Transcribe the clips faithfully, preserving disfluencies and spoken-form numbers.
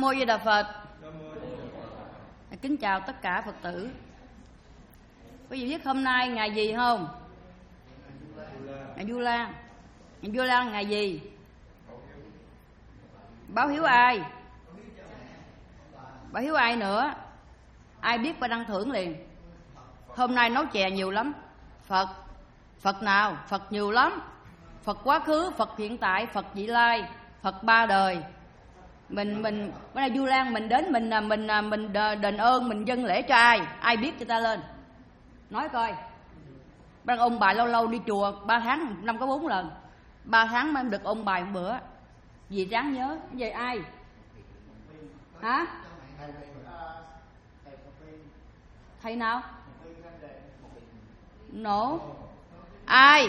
Mô Di Đà Phật. Kính chào tất cả Phật tử. Quý vị biết hôm nay ngày gì không? Ngày Vu Lan. Ngày Vu Lan ngày gì? Báo hiếu ai? Báo hiếu ai nữa? Ai biết và đăng thưởng liền. Hôm nay nấu chè nhiều lắm. Phật. Phật nào? Phật nhiều lắm. Phật quá khứ, Phật hiện tại, Phật vị lai, Phật ba đời. Mình mình bữa nay Vu Lan mình đến mình mình mình đền ơn, mình dâng lễ cho ai? Ai biết cho ta lên. Nói coi. Ban ôn bài lâu lâu đi chùa ba tháng năm có bốn lần. ba tháng mới được ôn bài một bữa. Vì ráng nhớ. Về ai? Hả? Thầy nào? Nổ. Ai?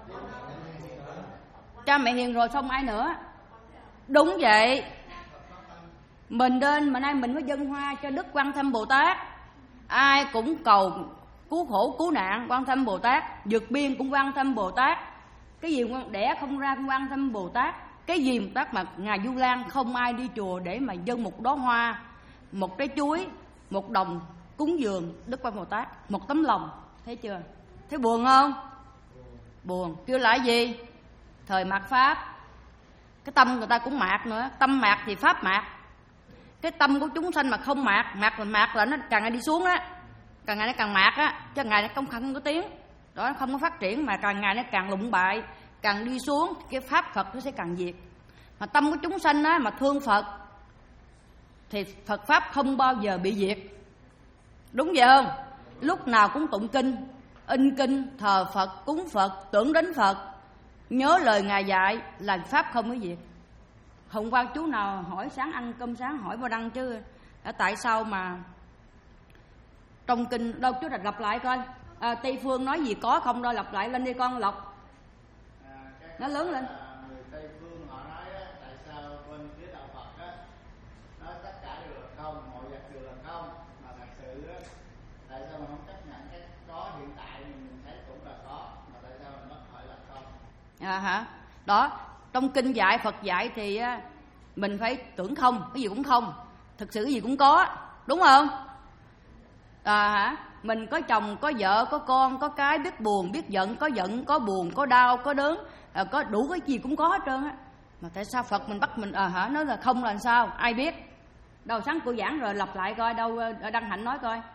Cha mẹ hiền rồi xong ai nữa? Đúng vậy. Mình đến mà nay mình mới dâng hoa cho Đức Quan Thâm Bồ Tát. Ai cũng cầu cứu khổ cứu nạn Quan Thâm Bồ Tát, vượt biên cũng Quan Thâm Bồ Tát. Cái gì đẻ không ra cũng Quan Thâm Bồ Tát. Cái gì Bồ Tát mà ngài Vu Lan không ai đi chùa để mà dâng một đóa hoa, một trái chuối, một đồng cúng dường Đức Quan Bồ Tát, một tấm lòng. Thấy chưa? Thấy buồn không? Buồn. Kêu lại gì? Thời mạt Pháp. Cái tâm người ta cũng mạt nữa. Tâm mạt thì Pháp mạt. Cái tâm của chúng sanh mà không mạt, mạt là mạt là nó càng ngày đi xuống á, càng ngày nó càng mạt á, chứ ngày nó không không có tiếng đó, nó không có phát triển, mà càng ngày nó càng lụng bại, càng đi xuống, cái pháp Phật nó sẽ càng diệt. Mà tâm của chúng sanh á mà thương Phật thì Phật pháp không bao giờ bị diệt. Đúng vậy không? Lúc nào cũng tụng kinh, in kinh, thờ Phật, cúng Phật, tưởng đến Phật, nhớ lời ngài dạy là pháp không có diệt. Hôm qua chú nào hỏi sáng ăn cơm sáng hỏi Bo Đăng chứ tại sao mà trong kinh đâu chú đặt lặp lại coi. À, Tây Phương nói gì có không đâu, lặp lại lên đi con Lộc. Nó lớn lên. Người Tây Phương họ nói á, tại sao bên phía đạo Phật á nói tất cả đều là không, mọi vật đều là không, mà thật sự á tại sao mình không chấp nhận cái có hiện tại mình thấy cũng là có, mà tại sao mình mất hỏi là không? À hả? Đó, trong kinh dạy Phật dạy thì mình phải tưởng không, cái gì cũng không, thực sự cái gì cũng có, đúng không? À hả? Mình có chồng, có vợ, có con, có cái, biết buồn, biết giận, có giận, có buồn, có đau, có đớn, à, có đủ cái gì cũng có hết trơn á. Mà tại sao Phật mình bắt mình à hả? Nói là không là làm sao? Ai biết? Đâu sáng cô giảng rồi lặp lại coi, đâu Đăng Hạnh nói coi.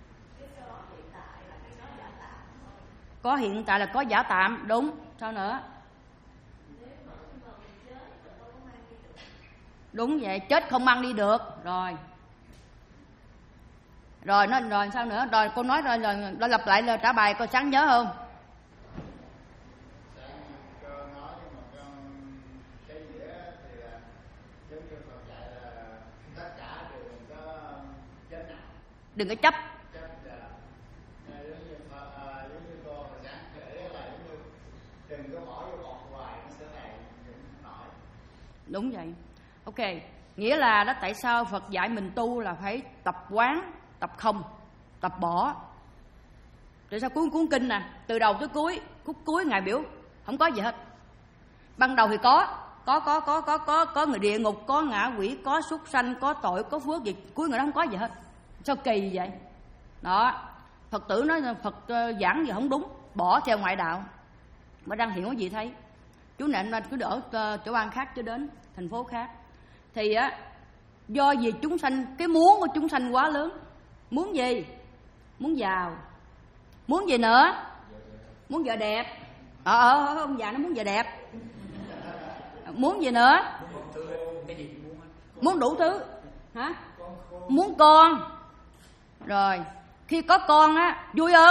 Có hiện tại là có giả tạm, đúng. Sao nữa? Đúng vậy, chết không mang đi được. Rồi. Rồi nó rồi sao nữa? Rồi cô nói rồi rồi, rồi lặp lại lời trả bài coi sáng nhớ không? Đừng có chấp. Đúng vậy. Ok, nghĩa là đó tại sao Phật dạy mình tu là phải tập quán, tập không, tập bỏ. Tại sao cuốn cuốn kinh nè, từ đầu tới cuối, khúc cuối ngài biểu không có gì hết. Ban đầu thì có, có có có có có có người địa ngục, có ngạ quỷ, có súc sanh, có tội, có phước gì, cuối người đó không có gì hết. Sao kỳ vậy? Đó, Phật tử nói Phật giảng gì không đúng, bỏ theo ngoại đạo. Mà đang hiện có gì thấy? Chú nện lên cứ đỡ chỗ ban khác chứ đến thành phố khác. Thì á do vì chúng sanh, cái muốn của chúng sanh quá lớn. Muốn gì? Muốn giàu. Muốn gì nữa? Muốn vợ đẹp. Ờ ờ ông già nó muốn vợ đẹp. Muốn gì nữa? Muốn đủ thứ. Hả? Muốn con. Rồi khi có con á vui không?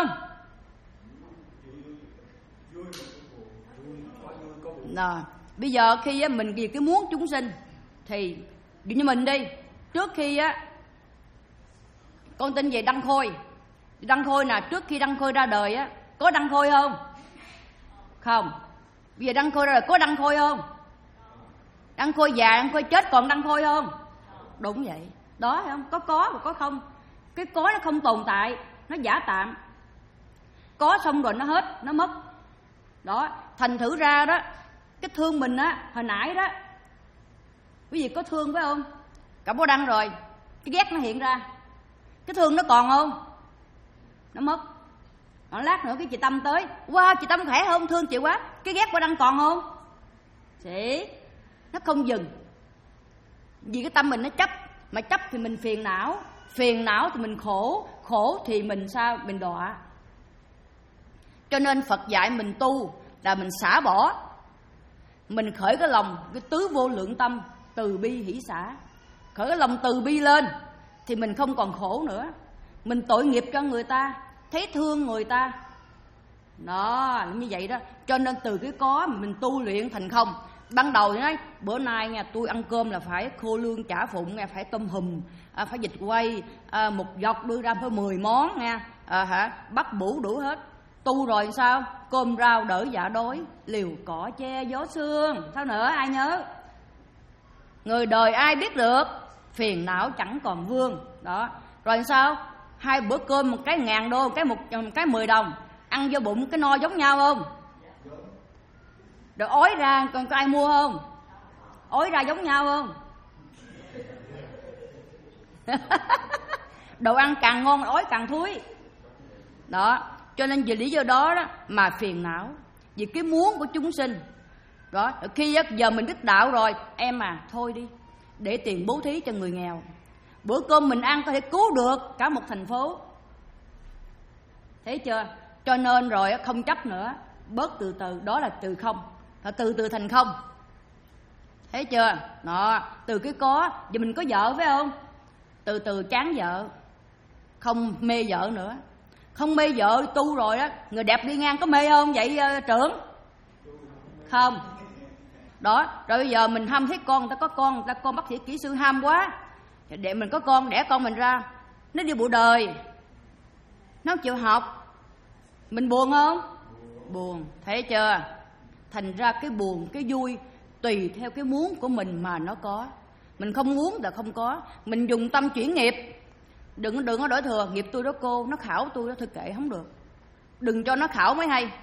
Rồi bây giờ khi mình vì cái muốn chúng sinh thì như mình đi, trước khi á con tin về Đăng Khôi. Đăng Khôi nè, trước khi Đăng Khôi ra đời á có Đăng Khôi không? Không. Bây giờ Đăng Khôi ra đời có Đăng Khôi không? Đăng Khôi già, Đăng Khôi chết còn Đăng Khôi không? Đúng vậy. Đó thấy không? Có có và có không. Cái có nó không tồn tại, nó giả tạm. Có xong rồi nó hết, nó mất. Đó, thành thử ra đó, cái thương mình á, hồi nãy đó quý vị có thương phải không? cả bó đăng rồi, cái ghét nó hiện ra, cái thương nó còn không? Nó mất. Một lát nữa cái chị Tâm tới, wow chị Tâm khỏe không, thương chị quá, cái ghét bó đăng còn không? Chị, nó không dừng. Vì cái tâm mình nó chấp, mà chấp thì mình phiền não, phiền não thì mình khổ, khổ thì mình sao? Mình đọa. Cho nên Phật dạy mình tu là mình xả bỏ, mình khởi cái lòng, cái tứ vô lượng tâm, từ bi hỷ xả. Khởi cái lòng từ bi lên thì mình không còn khổ nữa. Mình tội nghiệp cho người ta, thấy thương người ta. Đó, như vậy đó. Cho nên từ cái có mình tu luyện thành không. Ban đầu thì nói bữa nay nha, tôi ăn cơm là phải khô lương chả phụng nha, phải tôm hùm, à, phải vịt quay, à, một dọc đưa ra phải mười món nha, à, hả, bắt bủ đủ hết. Tu rồi sao? Cơm rau đỡ dạ đói, liều cỏ che gió sương. Sao nữa, ai nhớ? Người đời ai biết được, phiền não chẳng còn vương. Đó. Rồi sao? Hai bữa cơm một cái ngàn đô, một cái một, một cái mười đồng, ăn vô bụng cái no giống nhau không? Rồi ói ra còn có ai mua không? Ói ra giống nhau không? Đồ ăn càng ngon ói càng thúi. Đó. Cho nên vì lý do đó, đó mà phiền não, vì cái muốn của chúng sinh. Đó. Khi giờ mình biết đạo rồi, em à thôi đi, để tiền bố thí cho người nghèo. Bữa cơm mình ăn có thể cứu được cả một thành phố. Thấy chưa? Cho nên rồi không chấp nữa, bớt từ từ, đó là từ không. Từ từ thành không. Thấy chưa? Đó, từ cái có, giờ mình có vợ phải không? Từ từ chán vợ, không mê vợ nữa. Không mê vợ tu rồi đó, người đẹp đi ngang có mê không vậy uh, trưởng? Không. Đó, rồi bây giờ mình ham thấy con, người ta có con, người ta con bác sĩ kỹ sư ham quá, để mình có con, đẻ con mình ra, nó đi bộ đời, nó không chịu học, mình buồn không? Buồn. Thấy chưa? Thành ra cái buồn, cái vui tùy theo cái muốn của mình mà nó có. Mình không muốn là không có. Mình dùng tâm chuyển nghiệp. Đừng đừng có đổi thừa, nghiệp tôi đó cô, nó khảo tôi đó, thôi kệ không được. Đừng cho nó khảo mới hay.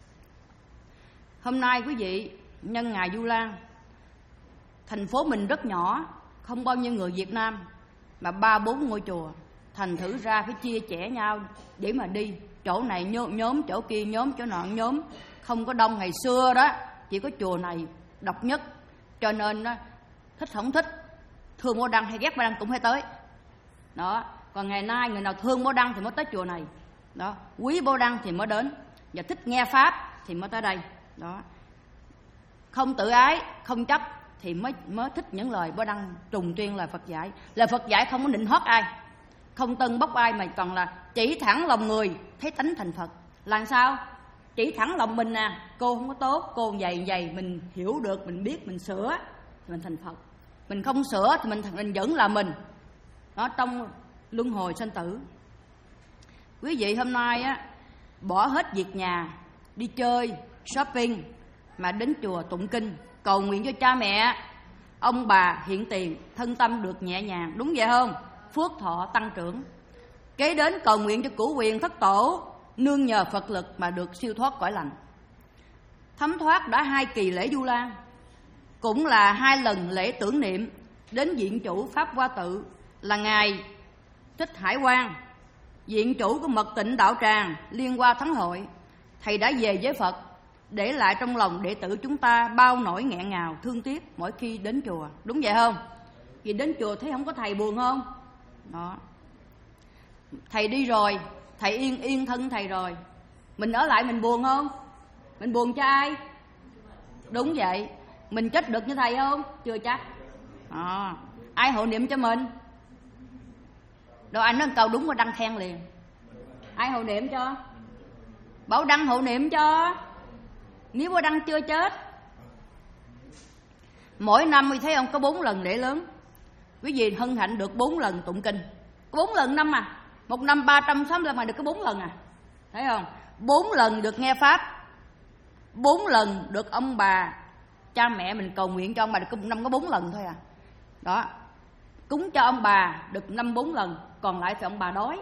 Hôm nay quý vị nhân ngày Vu Lan, thành phố mình rất nhỏ, không bao nhiêu người Việt Nam, mà ba bốn ngôi chùa. Thành thử ra phải chia sẻ nhau để mà đi. Chỗ này nhóm, chỗ kia nhóm, chỗ nọ nhóm. Không có đông ngày xưa đó, chỉ có chùa này độc nhất. Cho nên đó, thích không thích, thương Bó Đăng hay ghét Bó Đăng cũng phải tới. Đó. Còn ngày nay người nào thương Bó Đăng thì mới tới chùa này. Đó. Quý Bó Đăng thì mới đến, và thích nghe Pháp thì mới tới đây. Đó. Không tự ái, không chấp thì mới mới thích những lời Bó Đăng trùng tuyên lời Phật dạy. Lời Phật dạy không có định hót ai, không tân bốc ai, mà còn là chỉ thẳng lòng người thấy tánh thành Phật. Làm sao? Chỉ thẳng lòng mình nè, cô không có tốt, cô vậy vậy, mình hiểu được, mình biết, mình sửa thì mình thành Phật. Mình không sửa thì mình mình vẫn là mình. Đó, trong luân hồi sanh tử. Quý vị hôm nay á, bỏ hết việc nhà, đi chơi, shopping, mà đến chùa tụng kinh, cầu nguyện cho cha mẹ, ông bà hiện tiền, thân tâm được nhẹ nhàng, đúng vậy không? Phước thọ tăng trưởng. Kế đến cầu nguyện cho cửu quyền thất tổ, nương nhờ Phật lực mà được siêu thoát cõi lành. Thấm thoát đã hai kỳ lễ Vu Lan, cũng là hai lần lễ tưởng niệm đến viện chủ Pháp Hoa Tự là ngài Thích Hải Quang, viện chủ của Mật Tịnh Đạo Tràng Liên Hoa Thắng Hội. Thầy đã về với Phật, để lại trong lòng đệ tử chúng ta bao nỗi nghẹn ngào thương tiếc mỗi khi đến chùa, đúng vậy không? Vì đến chùa thấy không có thầy buồn không? Đó. Thầy đi rồi, thầy yên yên thân thầy rồi, mình ở lại mình buồn không? Mình buồn cho ai? Đúng vậy. Mình chết được như thầy không? Chưa chắc. À, ai hộ niệm cho mình? Đâu anh nói câu đúng mà Đăng khen liền. Ai hộ niệm cho? Bảo Đăng hộ niệm cho. Nếu Bảo Đăng chưa chết. Mỗi năm mình thấy không, có bốn lần lễ lớn. Quý vị hân hạnh được bốn lần tụng kinh. Bốn lần năm à. Một năm ba trăm sáu mươi lăm mà được có bốn lần à. Thấy không? Bốn lần được nghe Pháp, bốn lần được ông bà, cha mẹ mình cầu nguyện cho ông bà được một năm có bốn lần thôi à. Đó. Cúng cho ông bà được năm bốn lần, còn lại thì ông bà đói.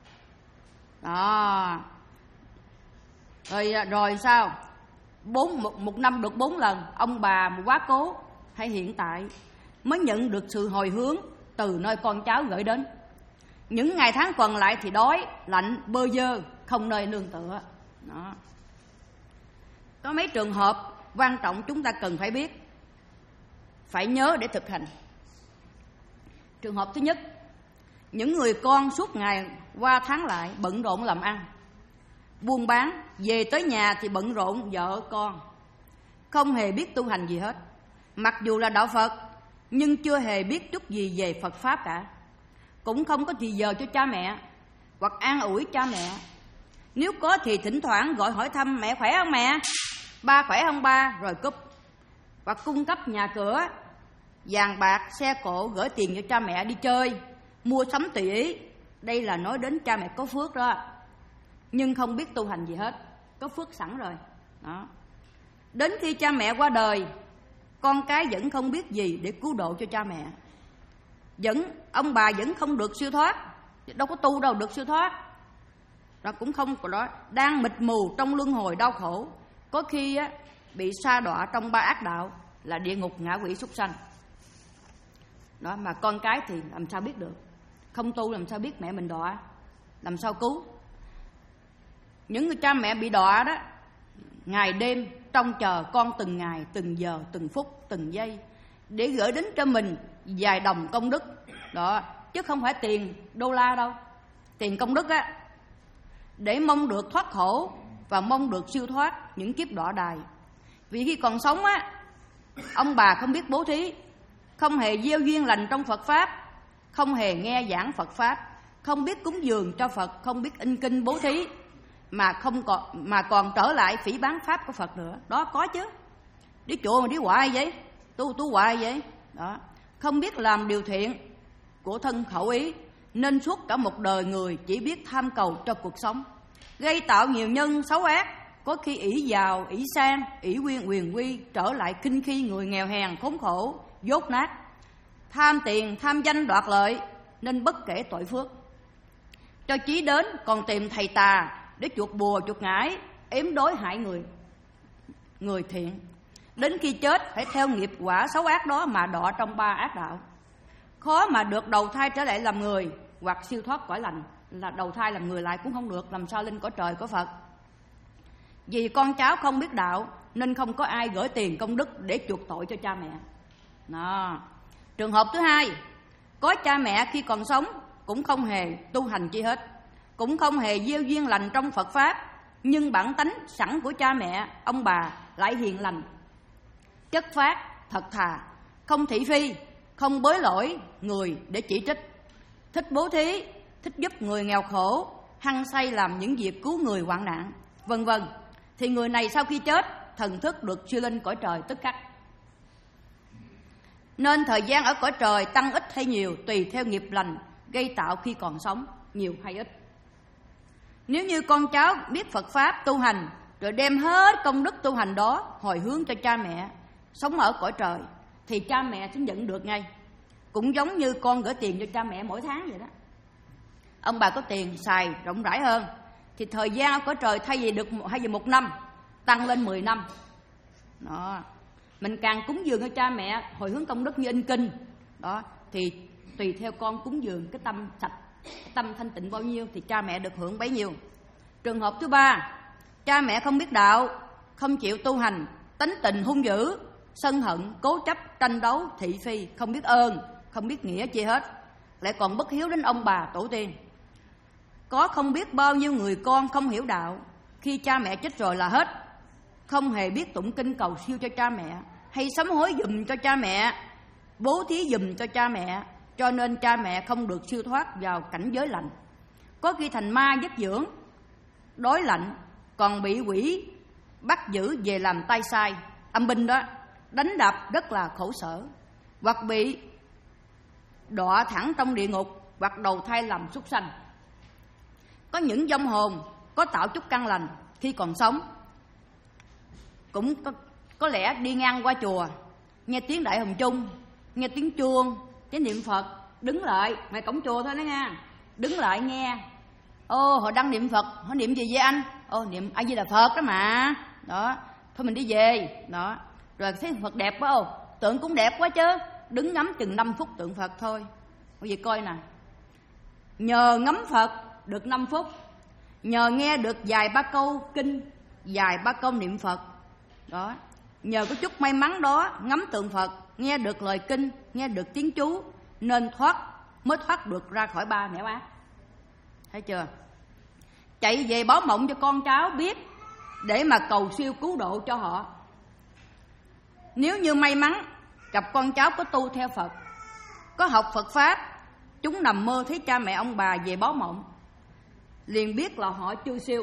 Đó. Rồi, rồi sao? Bốn, một, một năm được bốn lần, ông bà một quá cố hay hiện tại mới nhận được sự hồi hướng từ nơi con cháu gửi đến. Những ngày tháng còn lại thì đói, lạnh, bơ vơ, không nơi nương tựa. Đó. Có mấy trường hợp quan trọng chúng ta cần phải biết, phải nhớ để thực hành. Trường hợp thứ nhất, những người con suốt ngày qua tháng lại bận rộn làm ăn, buôn bán, về tới nhà thì bận rộn vợ con, không hề biết tu hành gì hết. Mặc dù là đạo Phật nhưng chưa hề biết chút gì về Phật Pháp cả, cũng không có thì giờ cho cha mẹ hoặc an ủi cha mẹ. Nếu có thì thỉnh thoảng gọi hỏi thăm mẹ khỏe không mẹ, ba khỏe không ba, rồi cúp. Hoặc cung cấp nhà cửa, vàng bạc, xe cộ, gửi tiền cho cha mẹ đi chơi, mua sắm tùy ý. Đây là nói đến cha mẹ có phước đó, nhưng không biết tu hành gì hết, có phước sẵn rồi. Đó. Đến khi cha mẹ qua đời, con cái vẫn không biết gì để cứu độ cho cha mẹ, vẫn ông bà vẫn không được siêu thoát, đâu có tu đâu được siêu thoát. Rồi cũng không có đó, đang mịt mù trong luân hồi đau khổ, có khi á, bị sa đọa trong ba ác đạo là địa ngục, ngạ quỷ, súc sanh. Đó, mà con cái thì làm sao biết được, không tu làm sao biết mẹ mình đọa, làm sao cứu. Những người cha mẹ bị đọa đó, ngày đêm trông chờ con từng ngày, từng giờ, từng phút, từng giây để gửi đến cho mình vài đồng công đức. Đó, chứ không phải tiền đô la đâu, tiền công đức á, để mong được thoát khổ và mong được siêu thoát những kiếp đọa đài. Vì khi còn sống á, ông bà không biết bố thí, không hề gieo duyên lành trong Phật Pháp, không hề nghe giảng Phật Pháp, không biết cúng dường cho Phật, không biết in kinh bố thí, mà không còn mà còn trở lại phỉ báng Pháp của Phật nữa. Đó có chứ, đi chùa mà đi hoài vậy, tu tu hoài vậy. Đó, không biết làm điều thiện của thân khẩu ý, nên suốt cả một đời người chỉ biết tham cầu cho cuộc sống, gây tạo nhiều nhân xấu ác, có khi ỷ giàu, ỷ sang, ỷ quyền quyền quy, trở lại khinh khi người nghèo hèn khốn khổ, dốt nát, tham tiền, tham danh đoạt lợi, nên bất kể tội phước. Cho chí đến còn tìm thầy tà để chuột bùa chuột ngải, ếm đối hại người người thiện. Đến khi chết phải theo nghiệp quả xấu ác đó mà đọa trong ba ác đạo, khó mà được đầu thai trở lại làm người hoặc siêu thoát cõi lành. Là đầu thai làm người lại cũng không được, làm sao lên cõi trời cõi Phật. Vì con cháu không biết đạo nên không có ai gửi tiền công đức để chuộc tội cho cha mẹ. Đó. Trường hợp thứ hai, có cha mẹ khi còn sống cũng không hề tu hành chi hết, cũng không hề gieo duyên lành trong Phật Pháp, nhưng bản tánh sẵn của cha mẹ, ông bà lại hiền lành, chất phác, thật thà, không thị phi, không bới lỗi người để chỉ trích, thích bố thí, thích giúp người nghèo khổ, hăng say làm những việc cứu người hoạn nạn, vân vân. Thì người này sau khi chết, thần thức được siêu lên cõi trời tức khắc. Nên thời gian ở cõi trời tăng ít hay nhiều tùy theo nghiệp lành gây tạo khi còn sống, nhiều hay ít. Nếu như con cháu biết Phật Pháp tu hành, rồi đem hết công đức tu hành đó hồi hướng cho cha mẹ sống ở cõi trời, thì cha mẹ sẽ nhận được ngay. Cũng giống như con gửi tiền cho cha mẹ mỗi tháng vậy đó. Ông bà có tiền xài rộng rãi hơn, thì thời gian ở cõi trời thay vì được hay vì một năm, tăng lên mười năm. Đó. Mình càng cúng dường cho cha mẹ hồi hướng công đức như in kinh đó, thì tùy theo con cúng dường cái tâm sạch, cái tâm thanh tịnh bao nhiêu thì cha mẹ được hưởng bấy nhiêu. Trường hợp thứ ba, cha mẹ không biết đạo, không chịu tu hành, tánh tình hung dữ, sân hận, cố chấp, tranh đấu, thị phi, không biết ơn, không biết nghĩa chi hết, lại còn bất hiếu đến ông bà tổ tiên. Có không biết bao nhiêu người con không hiểu đạo, khi cha mẹ chết rồi là hết, không hề biết tụng kinh cầu siêu cho cha mẹ, hay sám hối giùm cho cha mẹ, bố thí giùm cho cha mẹ, cho nên cha mẹ không được siêu thoát vào cảnh giới lạnh. Có khi thành ma giấc dưỡng, đói lạnh, còn bị quỷ bắt giữ về làm tay sai, âm binh đó, đánh đập rất là khổ sở, hoặc bị đọa thẳng trong địa ngục, hoặc đầu thai làm súc sanh. Có những vong hồn có tạo chút căn lành khi còn sống, cũng có, có lẽ đi ngang qua chùa, nghe tiếng Đại Hồng Chung, nghe tiếng chuông, tiếng niệm Phật, đứng lại, ngoài cổng chùa thôi đó nha, đứng lại nghe. Ô, họ đang niệm Phật, họ niệm gì vậy anh? Ô, niệm A Di Đà Phật đó mà. Đó, thôi mình đi về. Đó, rồi thấy Phật đẹp quá, ô, tượng cũng đẹp quá chứ. Đứng ngắm chừng năm phút tượng Phật thôi. Quý vị coi nè, nhờ ngắm Phật được năm phút, nhờ nghe được vài ba câu kinh, vài ba câu niệm Phật đó, nhờ có chút may mắn đó ngắm tượng Phật, nghe được lời kinh, nghe được tiếng chú, nên thoát mới thoát được ra khỏi ba nẻo ác. Thấy chưa? Chạy về báo mộng cho con cháu biết để mà cầu siêu cứu độ cho họ. Nếu như may mắn gặp con cháu có tu theo Phật, có học Phật Pháp, chúng nằm mơ thấy cha mẹ ông bà về báo mộng, liền biết là họ chưa siêu,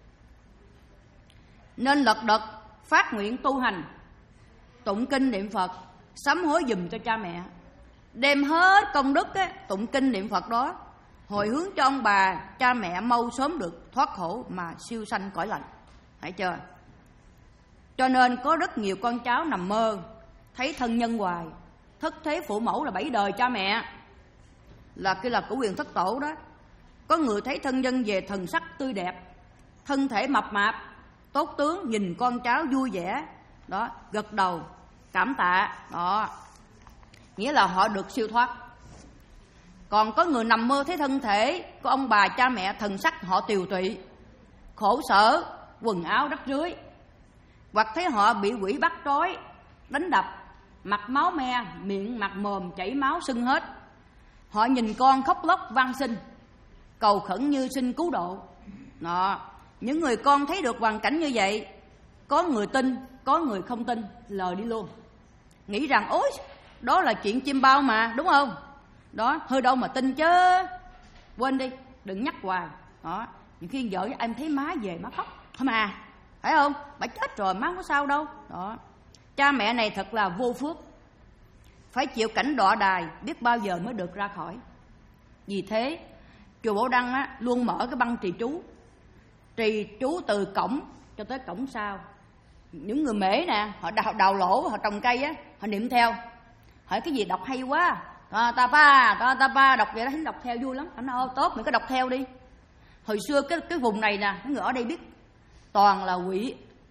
nên lật đật phát nguyện tu hành, tụng kinh niệm Phật, sám hối giùm cho cha mẹ, đem hết công đức á, tụng kinh niệm Phật đó hồi hướng cho ông bà cha mẹ mau sớm được thoát khổ mà siêu sanh cõi lành. Thấy chưa? Cho nên có rất nhiều con cháu nằm mơ thấy thân nhân hoài, thất thế phụ mẫu là bảy đời cha mẹ, là kia là của quyền thất tổ đó. Có người thấy thân nhân về thần sắc tươi đẹp, thân thể mập mạp, tốt tướng, nhìn con cháu vui vẻ đó, gật đầu cảm tạ đó, nghĩa là họ được siêu thoát. Còn có người nằm mơ thấy thân thể của ông bà cha mẹ thần sắc họ tiều tụy, khổ sở, quần áo rách rưới, hoặc thấy họ bị quỷ bắt trói, đánh đập, mặt máu me, miệng mặt mồm chảy máu sưng hết. Họ nhìn con khóc lóc van xin, cầu khẩn như xin cứu độ đó. Những người con thấy được hoàn cảnh như vậy, có người tin, có người không tin, lờ đi luôn, nghĩ rằng ôi đó là chuyện chim bao mà, đúng không? Đó, hơi đâu mà tin chứ, quên đi, đừng nhắc hoài đó. Những khi vợ em thấy má về má khóc thôi mà, phải không? Bà chết rồi má không có sao đâu đó. Cha mẹ này thật là vô phước, phải chịu cảnh đọa đài, biết bao giờ mới được ra khỏi. Vì thế chùa Bảo Đăng á, luôn mở cái băng trì chú, trì chú từ cổng cho tới cổng sau. Những người mễ nè, họ đào, đào lỗ, họ trồng cây á, họ niệm theo. Hỏi cái gì đọc hay quá, ta ta pa ta ta pa, đọc vậy đó, thấy đọc theo vui lắm. Anh nói tốt, mình cứ đọc theo đi. Hồi xưa cái cái vùng này nè, những người ở đây biết, toàn là quỷ,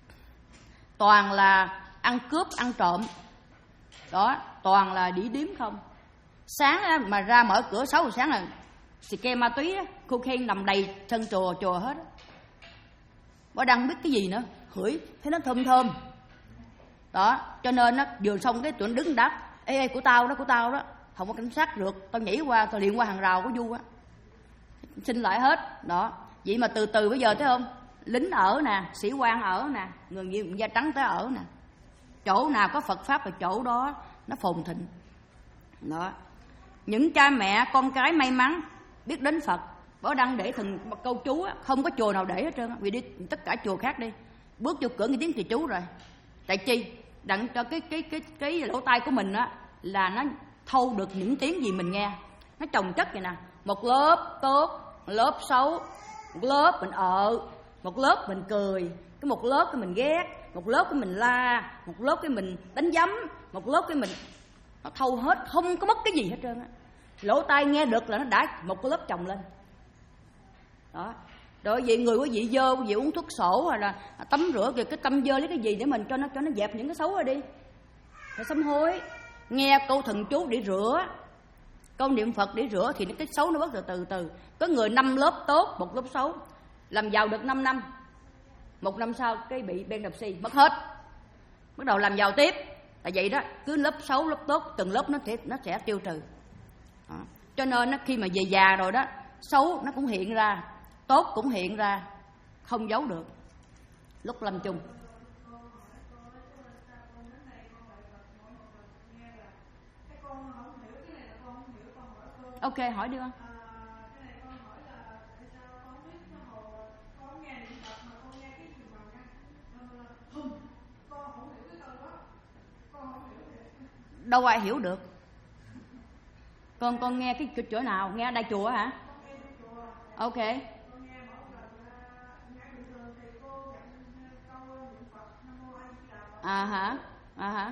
toàn là ăn cướp ăn trộm đó, toàn là đĩ điếm không. Sáng á, mà ra mở cửa sáu giờ sáng là xì ke ma túy, cocaine nằm đầy sân chùa chùa hết. Bảo Đăng biết cái gì nữa, hửi thấy nó thơm thơm đó. Cho nên á, vừa xong cái tụi nó đứng đáp, ê ê của tao đó, của tao đó, không có cảnh sát rượt, tao nhảy qua, tao liền qua hàng rào của Du á, xin lại hết đó. Vậy mà từ từ bây giờ thấy không, lính ở nè, sĩ quan ở nè, người dân da trắng tới ở nè, chỗ nào có Phật Pháp là chỗ đó nó phồn thịnh đó. Những cha mẹ con cái may mắn biết đến Phật, Bảo Đăng để từng câu chú á, không có chùa nào để hết trơn á. Vì đi tất cả chùa khác đi, bước vô cửa nghe tiếng thì chú rồi. Tại chi? Đặng cho cái cái cái cái lỗ tai của mình á là nó thâu được những tiếng gì mình nghe. Nó chồng chất vậy nè, một lớp tốt, một lớp xấu, một lớp mình ờ, một lớp mình cười, cái một lớp cái mình ghét, một lớp cái mình la, một lớp cái mình đánh giấm, một lớp cái mình, nó thâu hết, không có mất cái gì hết trơn á. Lỗ tai nghe được là nó đã một cái lớp chồng lên đó. Rồi vậy người quý vị dơ, quý vị uống thuốc sổ hoặc là tắm rửa kìa, cái tâm dơ lấy cái gì để mình cho nó cho nó dẹp những cái xấu rồi đi. Phải sám hối, nghe câu thần chú để rửa, câu niệm Phật để rửa thì cái xấu nó bớt từ từ từ. Có người năm lớp tốt, một lớp xấu, làm giàu được năm năm, một năm sau cái bị ben đập xi mất hết, bắt đầu làm giàu tiếp. Tại vậy đó, cứ lớp xấu lớp tốt, từng lớp nó sẽ nó sẽ tiêu trừ đó. Cho nên nó, khi mà về già rồi đó, xấu nó cũng hiện ra, tốt cũng hiện ra, không giấu được lúc lâm chung. Ok, hỏi đi con. Đâu ai hiểu được. Con con nghe cái chỗ nào? Nghe ở đây chùa hả? Ok. À hả? À hả?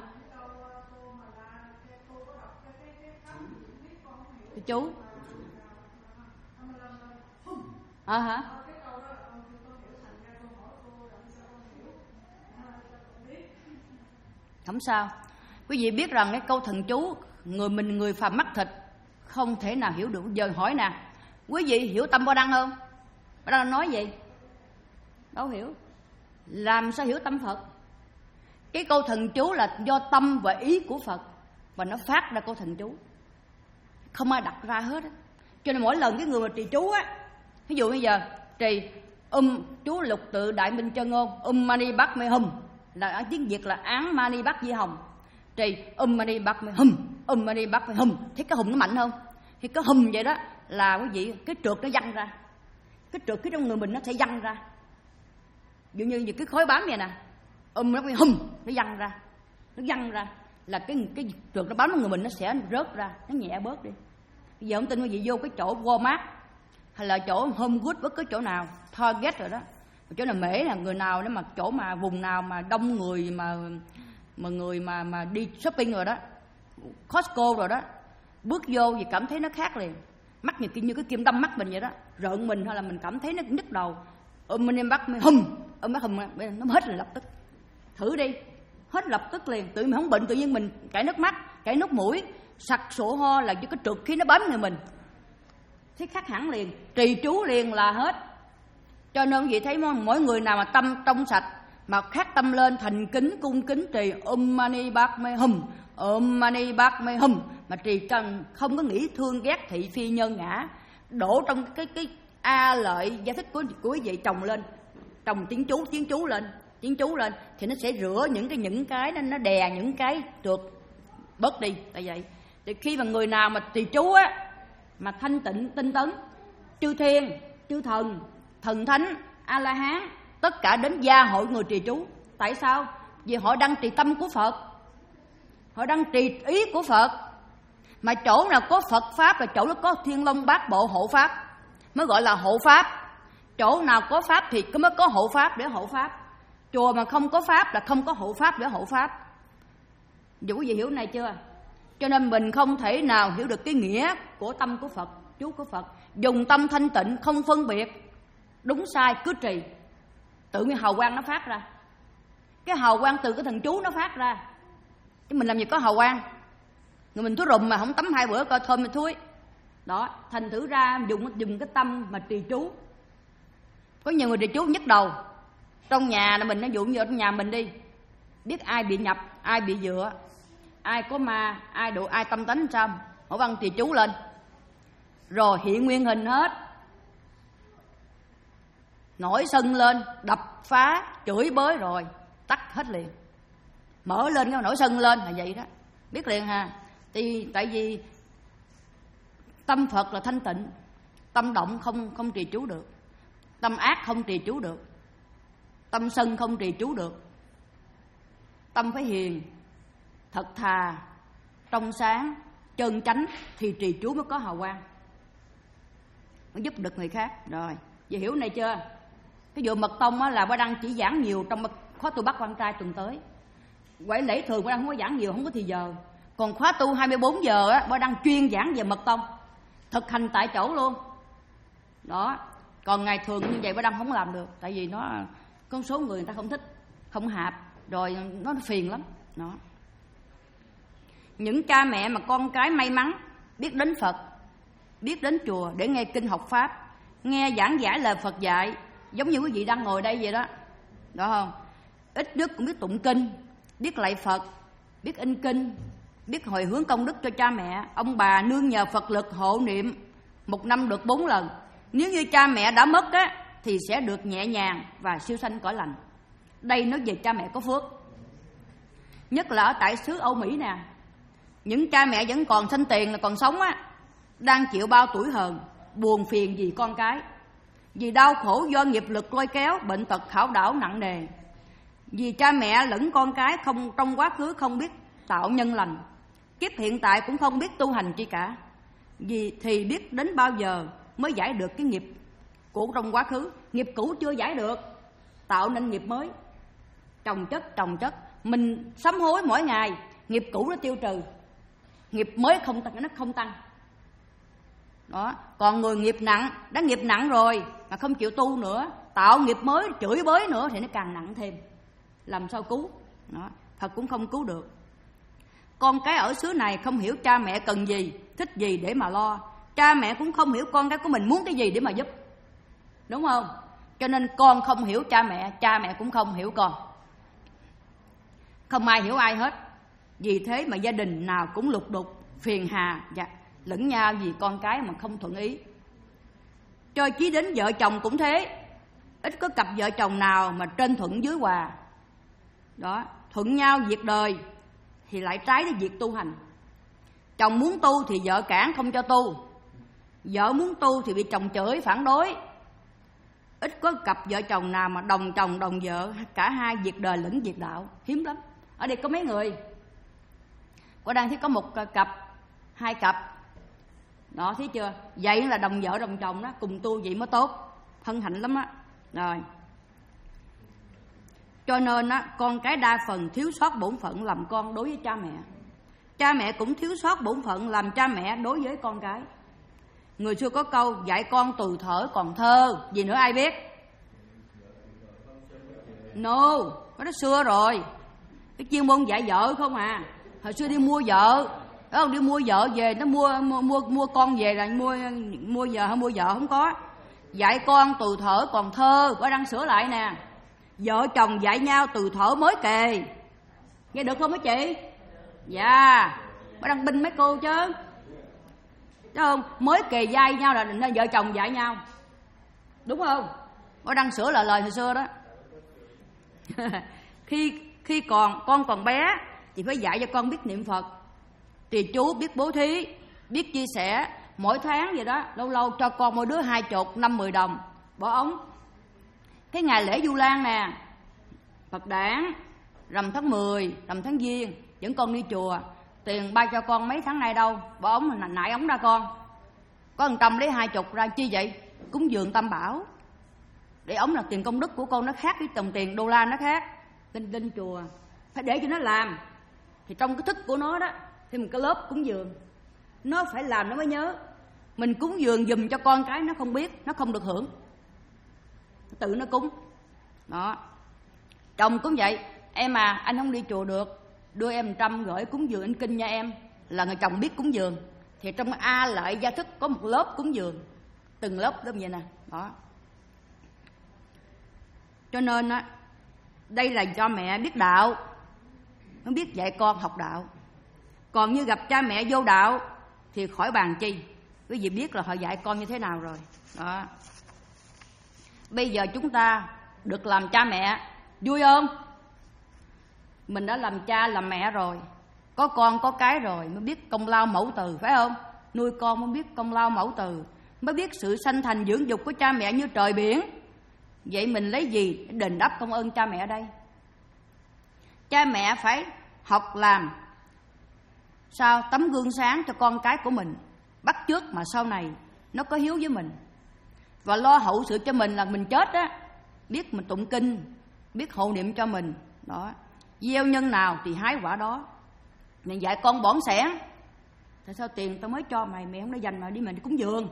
Chú. À hả? Không sao. Quý vị biết rằng cái câu thần chú, người mình người phàm mắc thịt, Không thể nào hiểu được. Giờ hỏi nè, quý vị hiểu tâm Ba Đăng không? Ba Đăng nói gì? Đâu hiểu. Làm sao hiểu tâm Phật? Cái câu thần chú là do tâm và ý của Phật, và nó phát ra câu thần chú, không ai đặt ra hết á. Cho nên mỗi lần cái người mà trì chú á, ví dụ bây giờ trì um chú lục tự đại minh chân ngôn um mani bắc mê hum, là ở tiếng Việt là án mani bắc di hồng. Trì um mani bắc mê hum, um mani bắc mê hum, thấy cái hum nó mạnh không? Thì cái hum vậy đó là quý vị cái trượt nó văng ra, cái trượt cái trong người mình nó sẽ văng ra. Dụ như những cái khói bám vậy nè, um nó hum nó văng ra, nó văng ra là cái cái trượt nó bám vào người mình nó sẽ rớt ra, nó nhẹ bớt đi. Bây giờ không tin quý vị vô cái chỗ Walmart hay là chỗ Home Goods, bất cứ chỗ nào, Target rồi đó, chỗ nào mễ là người nào đó mà chỗ mà vùng nào mà đông người mà mà người mà mà đi shopping rồi đó, Costco rồi đó, bước vô thì cảm thấy nó khác liền, mắt như như cái kim đâm mắt mình vậy đó, rợn mình hay là mình cảm thấy nó nhức đầu, ôm mình em bắt mình hum, ôm bắt hum nó hết là lập tức. Thử đi, hết lập tức liền. Tự mình không bệnh, tự nhiên mình chảy nước mắt, chảy nước mũi, sặc sụa ho là cho cái trượt khí nó bám người mình, thấy khác hẳn liền, trì chú liền là hết. Cho nên quý vị thấy mỗi người nào mà tâm trong sạch, mà khát tâm lên thành kính cung kính trì Om Mani Bát Mê Hum, Om Mani Bát Mê Hum, mà trì cần không có nghĩ thương ghét thị phi nhân ngã, đổ trong cái cái a lợi giải thích của của quý vị trồng lên, trồng tiếng chú tiếng chú lên, tiếng chú lên thì nó sẽ rửa những cái những cái nó nó đè những cái trượt bớt đi. Tại vậy thì khi mà người nào mà trì chú á mà thanh tịnh tinh tấn, chư thiên, chư thần, thần thánh, a la hán tất cả đến gia hội người trì chú. Tại sao? Vì họ đang trì tâm của Phật, họ đang trì ý của Phật. Mà chỗ nào có Phật pháp là chỗ đó có Thiên Long Bát Bộ hộ pháp, mới gọi là hộ pháp. Chỗ nào có pháp thì mới có hộ pháp để hộ pháp. Chùa mà không có pháp là không có hộ pháp để hộ pháp. Dù quý vị hiểu này chưa? Cho nên mình không thể nào hiểu được cái nghĩa của tâm của Phật, chú của Phật. Dùng tâm thanh tịnh, không phân biệt đúng sai, cứ trì, tự nhiên hào quang nó phát ra. Cái hào quang từ cái thần chú nó phát ra, chứ mình làm gì có hào quang. Người mình thúi rùm mà không tắm hai bữa coi thơm mà thúi. Đó, thành thử ra dùng dùng cái tâm mà trì chú. Có nhiều người trì chú nhức đầu. Trong nhà là mình nó dụ như ở trong nhà mình đi, biết ai bị nhập, ai bị dựa, ai có ma, ai độ ai tâm tánh sao, họ văn trì chú lên, rồi hiện nguyên hình hết, nổi sân lên, đập phá, chửi bới rồi tắt hết liền. Mở lên cái nổi sân lên là vậy đó, biết liền ha. Thì tại vì tâm Phật là thanh tịnh, tâm động không không trì chú được, tâm ác không trì chú được, tâm sân không trì chú được. Tâm phải hiền, thật thà, trong sáng, chân chánh thì trì chú mới có hào quang, mới giúp được người khác. Rồi, vậy hiểu này chưa? Cái vụ mật tông á là Ba Đăng chỉ giảng nhiều trong khóa tu Bắt Quan Trai tuần tới. Quậy lễ thường Ba Đăng không có giảng nhiều, không có thì giờ. Còn khóa tu hai mươi bốn giờ á, Ba Đăng chuyên giảng về mật tông, thực hành tại chỗ luôn. Đó, còn ngày thường như vậy Ba Đăng không làm được, tại vì nó có số người người ta không thích, không hạp, rồi nó phiền lắm. Đó. Những cha mẹ mà con cái may mắn biết đến Phật, biết đến chùa để nghe kinh học pháp, nghe giảng giải lời Phật dạy, giống như quý vị đang ngồi đây vậy đó, đó không? Ít nhất cũng biết tụng kinh, biết lạy Phật, biết in kinh, biết hồi hướng công đức cho cha mẹ, ông bà nương nhờ Phật lực hộ niệm một năm được bốn lần. Nếu như cha mẹ đã mất á, thì sẽ được nhẹ nhàng và siêu sanh cõi lành. Đây nói về cha mẹ có phước. Nhất là ở tại xứ Âu Mỹ nè, những cha mẹ vẫn còn sanh tiền là còn sống á, đang chịu bao tuổi hờn, buồn phiền vì con cái, vì đau khổ do nghiệp lực lôi kéo, bệnh tật khảo đảo nặng nề. Vì cha mẹ lẫn con cái không trong quá khứ không biết tạo nhân lành, kiếp hiện tại cũng không biết tu hành chi cả. Vì thì biết đến bao giờ mới giải được cái nghiệp của trong quá khứ. Nghiệp cũ chưa giải được, tạo nên nghiệp mới, chồng chất chồng chất. Mình sám hối mỗi ngày, nghiệp cũ nó tiêu trừ, nghiệp mới không tăng, nó không tăng. Đó. Còn người nghiệp nặng, đã nghiệp nặng rồi mà không chịu tu nữa, tạo nghiệp mới, chửi bới nữa thì nó càng nặng thêm, làm sao cứu. Đó. Phật cũng không cứu được. con cái ở xứ này không hiểu cha mẹ cần gì, thích gì để mà lo. Cha mẹ cũng không hiểu con cái của mình muốn cái gì để mà giúp. Đúng không? Cho nên con không hiểu cha mẹ, cha mẹ cũng không hiểu con. Không ai hiểu ai hết. Vì thế mà gia đình nào cũng lục đục, phiền hà và lẫn nhau vì con cái mà không thuận ý. Cho chí đến vợ chồng cũng thế. Ít có cặp vợ chồng nào mà trên thuận dưới hòa. Đó, thuận nhau việc đời thì lại trái với việc tu hành. Chồng muốn tu thì vợ cản không cho tu, vợ muốn tu thì bị chồng chửi phản đối. Ít có cặp vợ chồng nào mà đồng chồng đồng vợ, cả hai việc đời lẫn việc đạo, hiếm lắm. Ở đây có mấy người, có đang thấy có một cặp, hai cặp. Đó, thấy chưa? Vậy là đồng vợ đồng chồng đó, cùng tu vậy mới tốt, hân hạnh lắm á. Rồi, cho nên á, con cái đa phần thiếu sót bổn phận làm con đối với cha mẹ. Cha mẹ cũng thiếu sót bổn phận làm cha mẹ đối với con cái. Người xưa có câu dạy con từ thuở còn thơ, gì nữa ai biết? No, cái đó xưa rồi. Cái chuyên môn dạy vợ không à. Hồi xưa đi mua vợ, đó không, đi mua vợ về nó mua mua mua, mua con về là mua mua vợ hay mua vợ không có. Dạy con từ thuở còn thơ, có đang sửa lại nè. Vợ chồng dạy nhau từ thuở mới kề. Nghe được không mấy chị? Dạ yeah. Có đang binh mấy cô chứ. Đúng không? Mới kề dai nhau là nên vợ chồng dạy nhau. Đúng không? Có đang sửa lại lời hồi xưa đó. Khi khi còn con còn bé thì phải dạy cho con biết niệm Phật, trì chú, biết bố thí, biết chia sẻ. Mỗi tháng vậy đó, lâu lâu cho con mỗi đứa hai chục, năm mười đồng bỏ ống. Cái ngày lễ Vu Lan nè, Phật đản, rằm tháng mười, rằm tháng Giêng, dẫn con đi chùa. Tiền ba cho con mấy tháng nay đâu, bỏ ống là nại ống ra con. Có một trăm lấy hai chục ra chi vậy? Cúng dường Tam Bảo. Để ống là tiền công đức của con nó khác với đồng tiền đô la nó khác. Lên lên chùa phải để cho nó làm. Thì trong cái thức của nó đó thì một cái lớp cúng dường, nó phải làm nó mới nhớ. Mình cúng dường dùm cho con cái nó không biết, nó không được hưởng, tự nó cúng. Đó. Chồng cũng vậy. Em à, anh không đi chùa được, đưa em một trăm gửi cúng dường anh kinh nha em. Là người chồng biết cúng dường. Thì trong A Lợi Gia Thức có một lớp cúng dường, từng lớp lớp vậy nè. Đó. Cho nên á, đây là cho mẹ biết đạo, nó biết dạy con học đạo. Còn như gặp cha mẹ vô đạo thì khỏi bàn chi. Quý vị biết là họ dạy con như thế nào rồi. Đó. Bây giờ chúng ta được làm cha mẹ, vui không? Mình đã làm cha làm mẹ rồi, có con có cái rồi, mới biết công lao mẫu từ, phải không? Nuôi con mới biết công lao mẫu từ, mới biết sự sanh thành dưỡng dục của cha mẹ như trời biển. Vậy mình lấy gì để đền đáp công ơn cha mẹ ở đây? Cha mẹ phải học làm sao tấm gương sáng cho con cái của mình, bắt chước mà sau này nó có hiếu với mình. Và lo hậu sự cho mình là mình chết á, biết mình tụng kinh, biết hộ niệm cho mình. Đó. Gieo nhân nào thì hái quả đó. Mình dạy con bỏn sẻn, tại sao tiền tao mới cho mày, mày không đã dành mà đi mình đi cúng dường.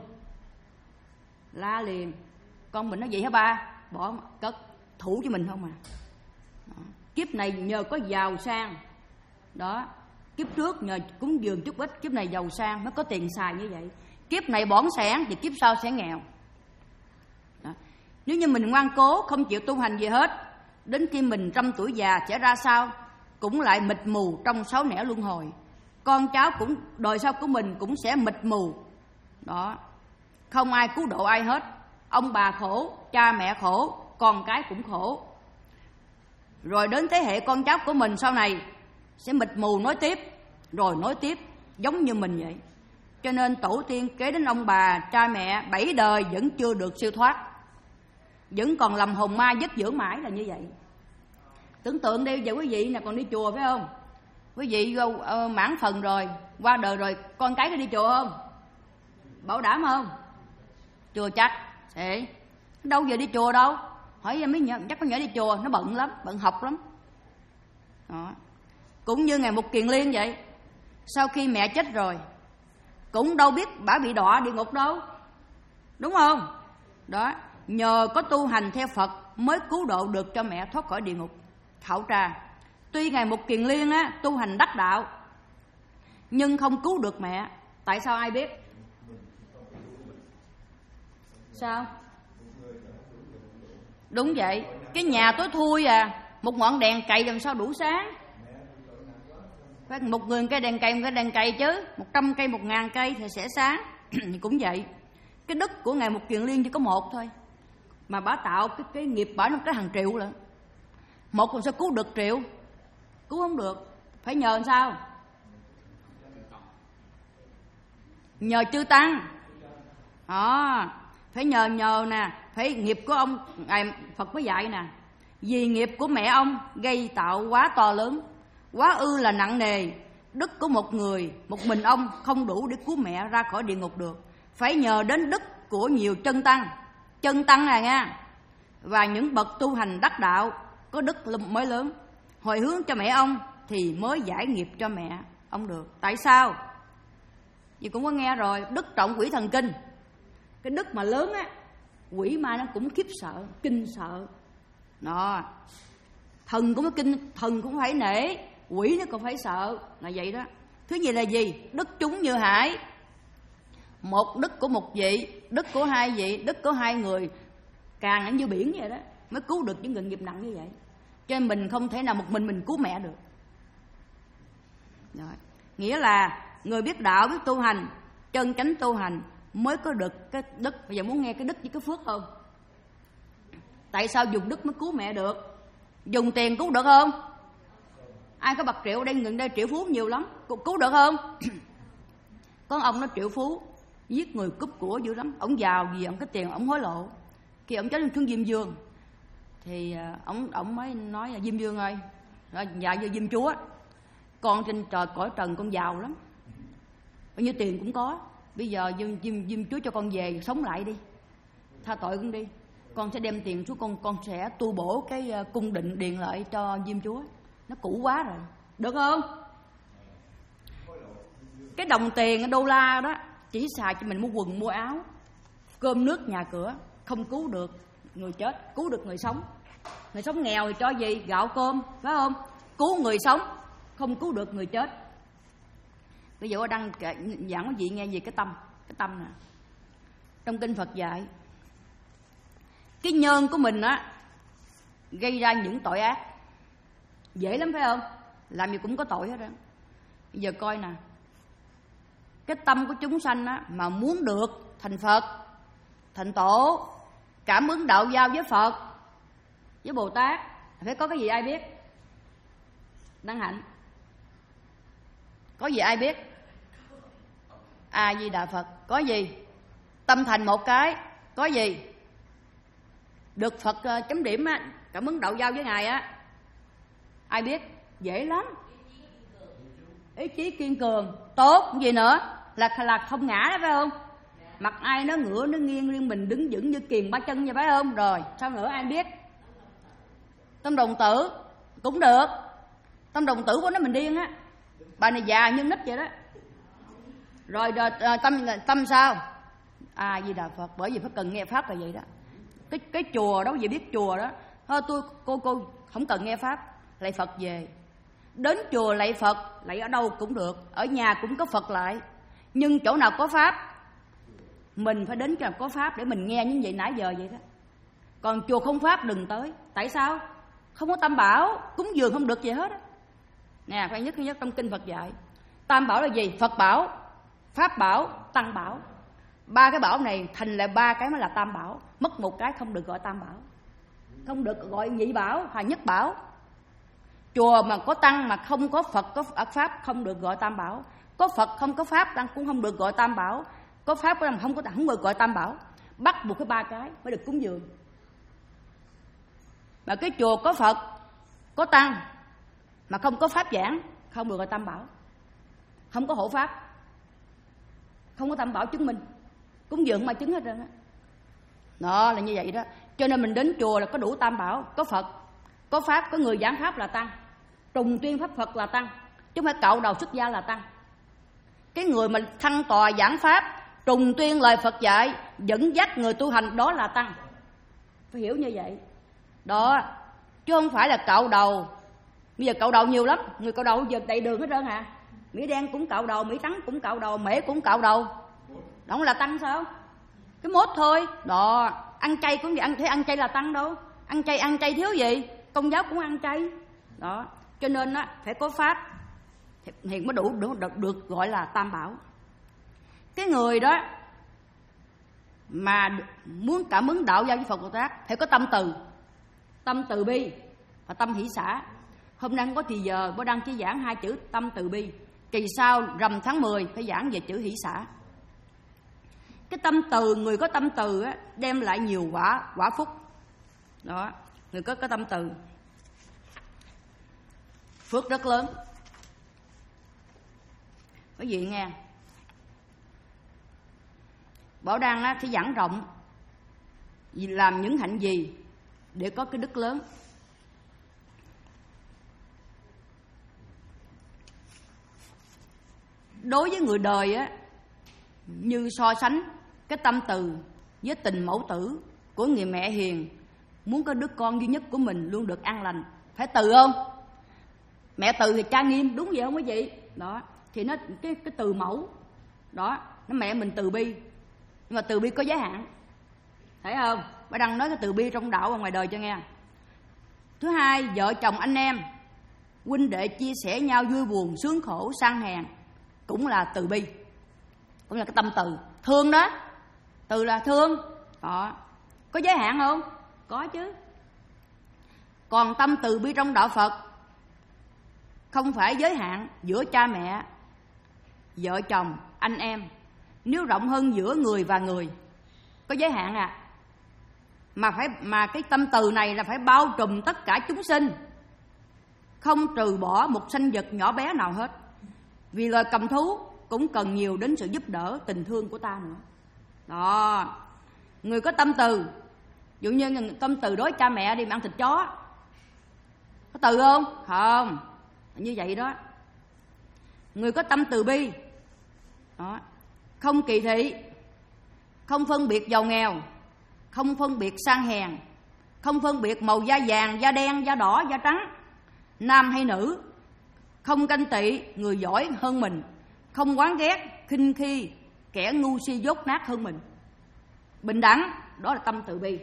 La liền. Con mình nói vậy hả ba? Bỏ cất, thủ cho mình không à. Đó. Kiếp này nhờ có giàu sang. Đó. Kiếp trước nhờ cúng dường chút ít, kiếp này giàu sang mới có tiền xài như vậy. Kiếp này bỏn sẻn thì kiếp sau sẽ nghèo. Đó. Nếu như mình ngoan cố không chịu tu hành gì hết, đến khi mình trăm tuổi già sẽ ra sao? Cũng lại mịt mù trong sáu nẻo luân hồi. Con cháu cũng đời sau của mình cũng sẽ mịt mù. Đó. Không ai cứu độ ai hết. Ông bà khổ, cha mẹ khổ, con cái cũng khổ. Rồi đến thế hệ con cháu của mình sau này sẽ mịt mù nói tiếp, rồi nói tiếp, giống như mình vậy. Cho nên tổ tiên kế đến ông bà, cha mẹ bảy đời vẫn chưa được siêu thoát, vẫn còn lầm hồn ma dứt dưỡng mãi là như vậy. Tưởng tượng đi, giờ quý vị là còn đi chùa phải không? Quý vị uh, mãn phần rồi, qua đời rồi, con cái có đi chùa không? Bảo đảm không? Chưa chắc. Thế đâu giờ đi chùa đâu? Hỏi em mới nhớ, chắc có nhớ đi chùa, nó bận lắm, bận học lắm. Đó. Cũng như ngày Mục Kiền Liên vậy. Sau khi mẹ chết rồi, cũng đâu biết bà bị đọa địa ngục đâu, đúng không? Đó. Nhờ có tu hành theo Phật mới cứu độ được cho mẹ thoát khỏi địa ngục. Khảo tra. Tuy ngày Mục Kiền Liên á, tu hành đắc đạo, nhưng không cứu được mẹ. Tại sao ai biết? Sao? Đúng vậy. Cái nhà tối thui à, một ngọn đèn cầy làm sao đủ sáng? Phải một người cây đèn cầy, một cái đèn cầy chứ, một trăm cây, một ngàn cây thì sẽ sáng. Cũng vậy. Cái đức của Ngài Mục Kiền Liên chỉ có một thôi, mà bả tạo cái cái nghiệp bả nó cái hàng triệu lận. Một còn sao cứu được triệu? Cứu không được. Phải nhờ làm sao? Nhờ chư tăng. Đó, phải nhờ nhờ nè, phải nghiệp của ông, Ngài Phật mới dạy nè. Vì nghiệp của mẹ ông gây tạo quá to lớn, quá ư là nặng nề. Đức của một người, một mình ông không đủ để cứu mẹ ra khỏi địa ngục được. Phải nhờ đến đức của nhiều chân tăng. Chân tăng này nha, và những bậc tu hành đắc đạo có đức mới lớn, hồi hướng cho mẹ ông thì mới giải nghiệp cho mẹ ông được. Tại sao? Vì cũng có nghe rồi, đức trọng quỷ thần kinh. Cái đức mà lớn á, quỷ ma nó cũng khiếp sợ, kinh sợ. Đó, thần cũng có kinh, thần cũng phải nể, quỷ nó cũng phải sợ, là vậy đó. Thứ gì là gì? Đức chúng như hải. Một đức của một vị, đức của hai vị, đức của hai người, càng như biển vậy đó, mới cứu được những người nghiệp nặng như vậy. Cho nên mình không thể nào một mình mình cứu mẹ được. Rồi. Nghĩa là người biết đạo, biết tu hành, chân chánh tu hành mới có được cái đức. Bây giờ muốn nghe cái đức với cái phước không? Tại sao dùng đức mới cứu mẹ được? Dùng tiền cứu được không? Ai có bạc triệu đây, gần đây triệu phú nhiều lắm, cứu được không? Có ông nó triệu phú, giết người cướp của dữ lắm. Ông giàu vì ông cái tiền ông hối lộ. Khi ông chết xuống Diêm Vương thì ông ông mới nói là Diêm Vương ơi, dạ như Diêm Chúa, con trên trời cõi trần con giàu lắm, bao nhiêu tiền cũng có, bây giờ Diêm, Diêm, Diêm Chúa cho con về sống lại đi, tha tội con đi, con sẽ đem tiền xuống, con con sẽ tu bổ cái cung điện điền lợi cho Diêm Chúa, nó cũ quá rồi, được không? Cái đồng tiền đô la đó chỉ xài cho mình mua quần mua áo, cơm nước nhà cửa, không cứu được người chết, cứu được người sống. Người sống nghèo thì cho gì? Gạo cơm, phải không? Cứu người sống, không cứu được người chết. Bây giờ đăng giảng quý vị nghe về cái tâm. Cái tâm nè, trong kinh Phật dạy, cái nhân của mình á gây ra những tội ác dễ lắm, phải không? Làm gì cũng có tội hết á. Bây giờ coi nè, cái tâm của chúng sanh á mà muốn được thành Phật, thành Tổ, cảm ứng đạo giao với Phật, với Bồ Tát, phải có cái gì ai biết? Đăng Hạnh, có gì ai biết? A Di Đà Phật. Có gì? Tâm thành một cái. Có gì? Được Phật uh, chấm điểm á, cảm ứng đạo giao với Ngài á. Ai biết? Dễ lắm. Ý chí kiên cường. Tốt. Gì nữa? Là là không ngã đó, phải không? Mặt ai nó ngửa nó nghiêng, riêng mình đứng vững như kiềng ba chân vậy, phải không? Rồi sao nữa ai biết? Tâm đồng tử cũng được. Tâm đồng tử của nó mình điên á, bà này già như nít vậy đó. Rồi, rồi tâm tâm sao? À Di Đà Phật. Bởi vì phải cần nghe pháp là vậy đó. Cái cái chùa đó, gì biết chùa đó. Thôi tôi cô cô không cần nghe pháp, lạy Phật về. Đến chùa lạy Phật, lạy ở đâu cũng được, ở nhà cũng có Phật lại. Nhưng chỗ nào có pháp, mình phải đến chỗ nào có pháp để mình nghe những vậy nãy giờ vậy đó. Còn chùa không pháp đừng tới. Tại sao? Không có tam bảo, cúng dường không được gì hết á. Nè, phải nhất nhất trong kinh Phật dạy, tam bảo là gì? Phật bảo, pháp bảo, tăng bảo. Ba cái bảo này thành lại ba cái mới là tam bảo. Mất một cái không được gọi tam bảo, không được gọi nhị bảo hay nhất bảo. Chùa mà có tăng mà không có Phật có pháp không được gọi tam bảo. Có Phật không có pháp tăng cũng không được gọi tam bảo. Có pháp mà không có tăng không được gọi tam bảo. Bắt buộc cái ba cái mới được cúng dường. Mà cái chùa có Phật có tăng mà không có pháp giảng không được gọi tam bảo. Không có hộ pháp, không có tam bảo chứng minh, cúng dường mà chứng hết trơn á. Đó là như vậy đó. Cho nên mình đến chùa là có đủ tam bảo, có Phật, có pháp, có người giảng pháp là tăng, trùng tuyên pháp Phật là tăng, chứ không phải cạo đầu xuất gia là tăng. Cái người mà thăng tòa giảng pháp, trùng tuyên lời Phật dạy, dẫn dắt người tu hành, đó là tăng. Phải hiểu như vậy đó, chứ không phải là cạo đầu. Bây giờ cạo đầu nhiều lắm, người cạo đầu giờ đầy đường hết trơn à. Mỹ đen cũng cạo đầu, Mỹ trắng cũng cạo đầu, mễ cũng cạo đầu. Đó là tăng sao? Cái mốt thôi. Đó, ăn chay cũng vậy, ăn thế ăn chay là tăng đâu. Ăn chay ăn chay thiếu gì? Công giáo cũng ăn chay. Đó, cho nên á phải có pháp thì mới đủ được, được được gọi là tam bảo. Cái người đó mà muốn cảm ứng đạo giao với Phật Bồ Tát phải có tâm từ, tâm từ bi và tâm hỷ xả. Hôm nay không có thì giờ bố đăng chỉ giảng hai chữ tâm từ bi, kỳ sau rằm tháng mười phải giảng về chữ hỷ xả. Cái tâm từ, người có tâm từ á, đem lại nhiều quả quả phúc. Đó, người có cái tâm từ phước rất lớn. Quý vị nghe, Bảo Đăng á, thì giảng rộng làm những hạnh gì để có cái đức lớn. Đối với người đời á, như so sánh cái tâm từ với tình mẫu tử của người mẹ hiền, muốn có đứa con duy nhất của mình luôn được an lành, phải từ không? Mẹ từ thì cha nghiêm, đúng vậy không quý vị? Đó, thì nó cái cái từ mẫu đó, nó mẹ mình từ bi, nhưng mà từ bi có giới hạn, thấy không? Bà Đăng nói cái từ bi trong đạo và ngoài đời cho nghe. Thứ hai, vợ chồng anh em huynh đệ chia sẻ nhau vui buồn sướng khổ sang hèn cũng là từ bi, cũng là cái tâm từ. Thương đó, từ là thương. Đó, có giới hạn không? Có chứ. Còn tâm từ bi trong đạo Phật không phải giới hạn giữa cha mẹ, vợ chồng, anh em. Nếu rộng hơn giữa người và người, có giới hạn à. Mà phải mà cái tâm từ này là phải bao trùm tất cả chúng sinh, không trừ bỏ một sanh vật nhỏ bé nào hết. Vì loài cầm thú cũng cần nhiều đến sự giúp đỡ, tình thương của ta nữa. Đó, người có tâm từ, dụ như tâm từ đối cha mẹ đi mà ăn thịt chó, có từ không? Không, như vậy đó. Người có tâm từ bi đó, không kỳ thị, không phân biệt giàu nghèo, không phân biệt sang hèn, không phân biệt màu da vàng, da đen, da đỏ, da trắng, nam hay nữ, không ganh tị người giỏi hơn mình, không oán ghét, khinh khi kẻ ngu si dốt nát hơn mình. Bình đẳng, đó là tâm từ bi.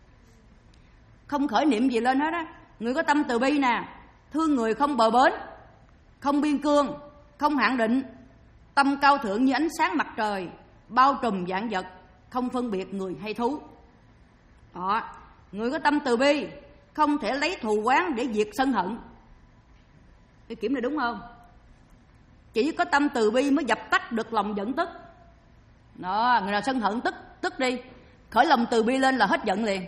Không khởi niệm gì lên hết á. Người có tâm từ bi nè, thương người không bờ bến, không biên cương, không hạn định, tâm cao thượng như ánh sáng mặt trời, bao trùm vạn vật, không phân biệt người hay thú. Đó, người có tâm từ bi không thể lấy thù oán để diệt sân hận. Cái kiểm này đúng không? Chỉ có tâm từ bi mới dập tắt được lòng giận tức. Đó, người nào sân hận tức tức đi, khởi lòng từ bi lên là hết giận liền.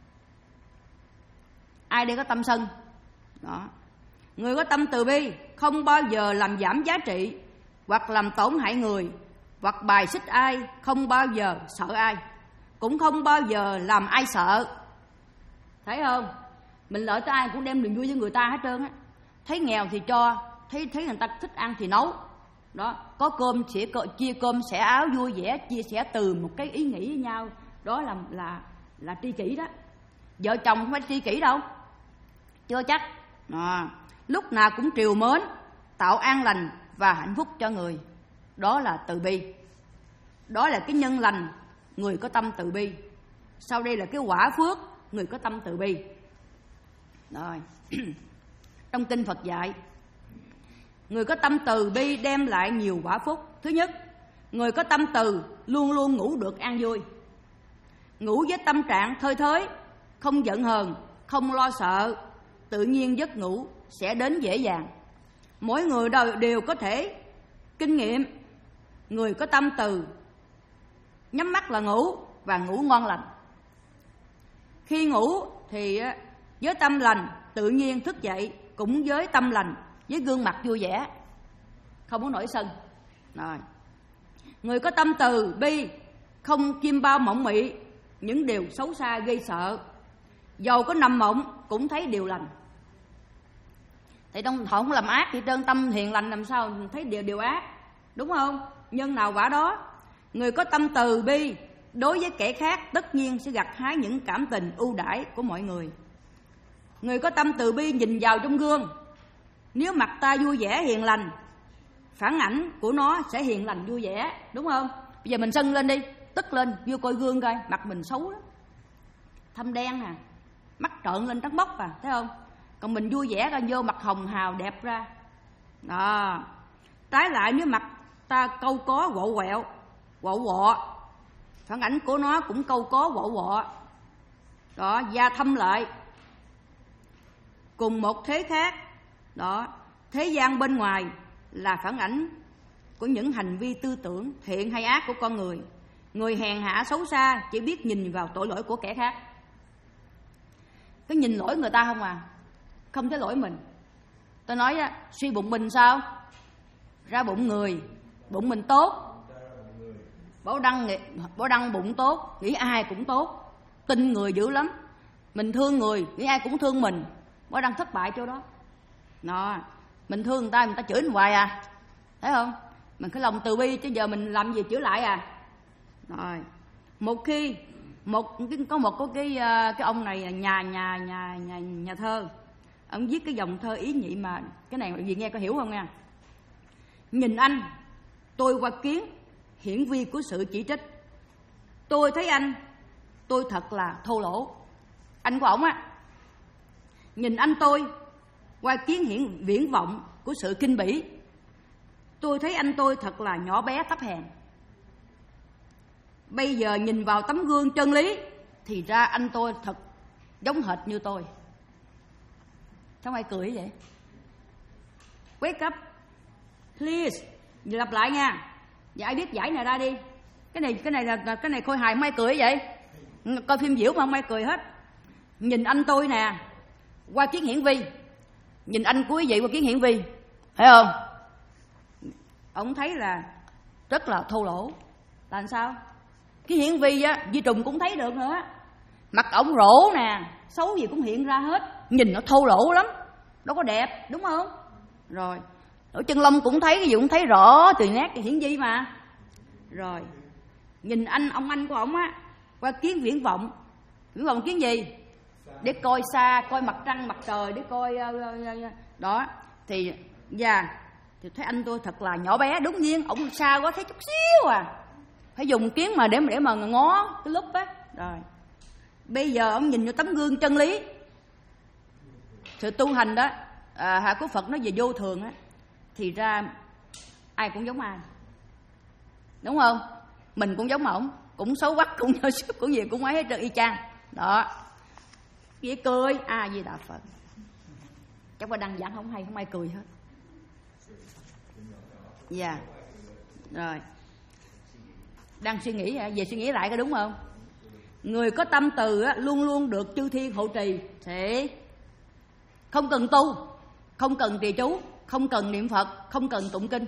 Ai đây có tâm sân? Đó, người có tâm từ bi không bao giờ làm giảm giá trị hoặc làm tổn hại người, hoặc bài xích ai, không bao giờ sợ ai, cũng không bao giờ làm ai sợ. Thấy không? Mình lợi tới ai cũng đem niềm vui với người ta hết trơn á. Thấy nghèo thì cho, thấy thấy người ta thích ăn thì nấu. Đó, có cơm sẽ chia cơm sẻ áo vui vẻ, chia sẻ từ một cái ý nghĩ với nhau. Đó là là là tri kỷ đó. Vợ chồng không phải tri kỷ đâu, chưa chắc. À, lúc nào cũng trìu mến, tạo an lành và hạnh phúc cho người. Đó là từ bi. Đó là cái nhân lành, người có tâm từ bi. Sau đây là cái quả phước, người có tâm từ bi. Rồi. Trong kinh Phật dạy, người có tâm từ bi đem lại nhiều quả phúc. Thứ nhất, người có tâm từ luôn luôn ngủ được an vui. Ngủ với tâm trạng thơi thới, không giận hờn, không lo sợ, tự nhiên giấc ngủ sẽ đến dễ dàng. Mỗi người đều có thể kinh nghiệm. Người có tâm từ nhắm mắt là ngủ và ngủ ngon lành. Khi ngủ thì với tâm lành tự nhiên thức dậy cũng với tâm lành, với gương mặt vui vẻ, không có nổi sân. Rồi. Người có tâm từ bi không chim bao mộng mị những điều xấu xa gây sợ, dầu có nằm mộng cũng thấy điều lành. Thì trong họ không làm ác thì trơn tâm hiền lành làm sao thấy điều điều ác, đúng không? Nhân nào quả đó. Người có tâm từ bi đối với kẻ khác tất nhiên sẽ gặt hái những cảm tình ưu đãi của mọi người. Người có tâm từ bi nhìn vào trong gương, nếu mặt ta vui vẻ hiền lành, phản ảnh của nó sẽ hiền lành vui vẻ, đúng không? Bây giờ mình sân lên đi, tức lên, vô coi gương coi, mặt mình xấu lắm, thâm đen nè, mắt trợn lên trắng bóc à, thấy không? Còn mình vui vẻ coi, vô mặt hồng hào đẹp ra. Đó. Trái lại nếu mặt ta câu có quộ quẹo, quộ quọ, phản ảnh của nó cũng câu có quộ quọ. Đó, da thâm lại. Cùng một thế khác. Đó, thế gian bên ngoài là phản ảnh của những hành vi tư tưởng thiện hay ác của con người. Người hèn hạ xấu xa chỉ biết nhìn vào tội lỗi của kẻ khác. Cái nhìn lỗi người ta không à, không thấy lỗi mình. Tôi nói á, suy bụng mình sao? Ra bụng người, bụng mình tốt. Bảo đăng, bảo đăng bụng tốt, nghĩ ai cũng tốt. Tin người dữ lắm. Mình thương người, nghĩ ai cũng thương mình. Bảo đăng thất bại chỗ đó. Đó. Mình thương người ta, người ta chửi mình hoài à, thấy không? Mình cái lòng từ bi chứ giờ mình làm gì chửi lại à. Rồi. Một khi một có một có cái cái ông này nhà nhà nhà nhà nhà thơ, ông viết cái dòng thơ ý nhị mà cái này mọi người nghe có hiểu không nha. Nhìn anh, tôi qua kiến hiển vi của sự chỉ trích. Tôi thấy anh, tôi thật là thô lỗ. Anh của ổng á. Nhìn anh tôi qua kiến hiển viễn vọng của sự kinh bỉ. Tôi thấy anh tôi thật là nhỏ bé thấp hèn. Bây giờ nhìn vào tấm gương chân lý thì ra anh tôi thật giống hệt như tôi. Sao ai cười vậy? Wake up please. Lặp lại nha. Và ai biết giải này ra đi. Cái này cái này là cái này khôi hài không ai cười vậy? Coi phim diễu mà không ai cười hết. Nhìn anh tôi nè, qua kiến hiển vi. Nhìn anh của quý vị qua kiến hiển vi, thấy không? Ông thấy là rất là thô lỗ. Là làm sao? Cái hiển vi á, Di Trùng cũng thấy được nữa. Mặt ổng rỗ nè, xấu gì cũng hiện ra hết. Nhìn nó thô lỗ lắm, đâu có đẹp, đúng không? Rồi, ở chân lông cũng thấy, cái gì cũng thấy rõ từ nét cái hiển vi mà. Rồi, nhìn anh, ông anh của ổng á, qua kiến viễn vọng. Viễn vọng kiến gì? Để coi xa, coi mặt trăng, mặt trời, để coi đó. Thì dạ, thì thấy anh tôi thật là nhỏ bé. Đúng nhiên, ổng xa quá thấy chút xíu à. Phải dùng kiến mà để để mà ngó cái lúc á. Rồi, bây giờ ông nhìn vô tấm gương chân lý. Sự tu hành đó, à, hạ của Phật nói về vô thường á, thì ra ai cũng giống ai, đúng không? Mình cũng giống ổng, cũng xấu quắc, cũng nhơ sức, cũng gì cũng ấy hết trơn y chang. Đó, vậy cười, a di đà Phật. Chắc qua đăng giảng không hay, không ai cười hết. Dạ, yeah. Rồi, đang suy nghĩ về suy nghĩ lại có đúng không? Người có tâm từ á, luôn luôn được chư thiên hộ trì. Thì không cần tu, không cần trì chú, không cần niệm Phật, không cần tụng kinh.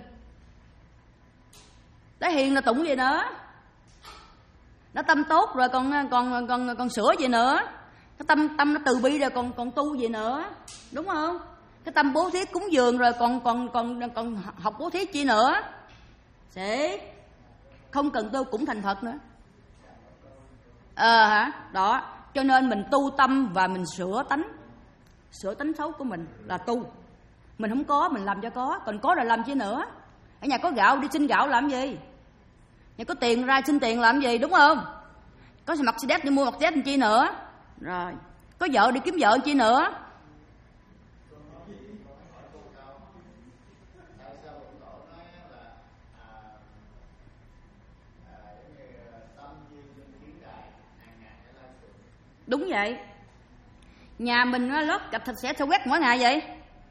Đã hiền là tụng gì nữa? Nó tâm tốt rồi còn còn còn còn sửa gì nữa? Cái tâm tâm nó từ bi rồi còn còn tu gì nữa, đúng không? Cái tâm bố thí cúng dường rồi còn còn còn còn học bố thí chi nữa? Sẽ không cần tu cũng thành Phật nữa. Ờ à, hả? Đó, cho nên mình tu tâm và mình sửa tánh. Sửa tánh xấu của mình là tu. Mình không có mình làm cho có, còn có rồi làm chi nữa? Ở nhà có gạo đi xin gạo làm gì? Nhà có tiền ra xin tiền làm gì, đúng không? Có Mercedes đi mua Mercedes làm chi nữa? Rồi, có vợ đi kiếm vợ chi nữa? Đúng vậy. Nhà mình nó lót cặp thịt xẻ sao quét mỗi ngày vậy?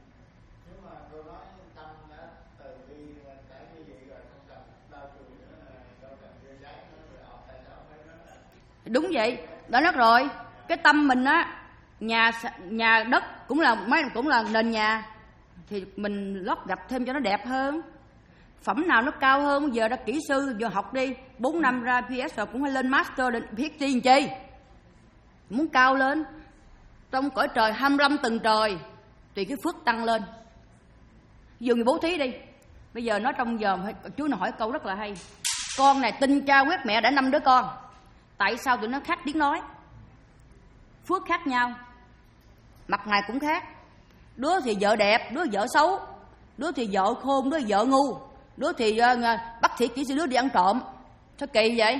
Đúng vậy, đã nói rồi. Cái tâm mình á, nhà nhà đất cũng là mấy cũng là nền nhà, thì mình lót gạch thêm cho nó đẹp hơn. Phẩm nào nó cao hơn, bây giờ đã kỹ sư giờ học đi, bốn năm ra P S rồi cũng phải lên master định P H D làm chi? Muốn cao lên trong cõi trời hai mươi lăm tầng trời, tùy cái phước tăng lên. Dù người bố thí đi, bây giờ nó trong giờ chú nào hỏi câu rất là hay. Con này tin cha quét mẹ đã năm đứa con, tại sao tụi nó khác tiếng nói? Phước khác nhau, mặt mày cũng khác. Đứa thì vợ đẹp, đứa vợ xấu, đứa thì vợ khôn, đứa vợ ngu, đứa thì uh, bác sĩ kỹ sư, đứa đi ăn trộm. Sao kỳ vậy?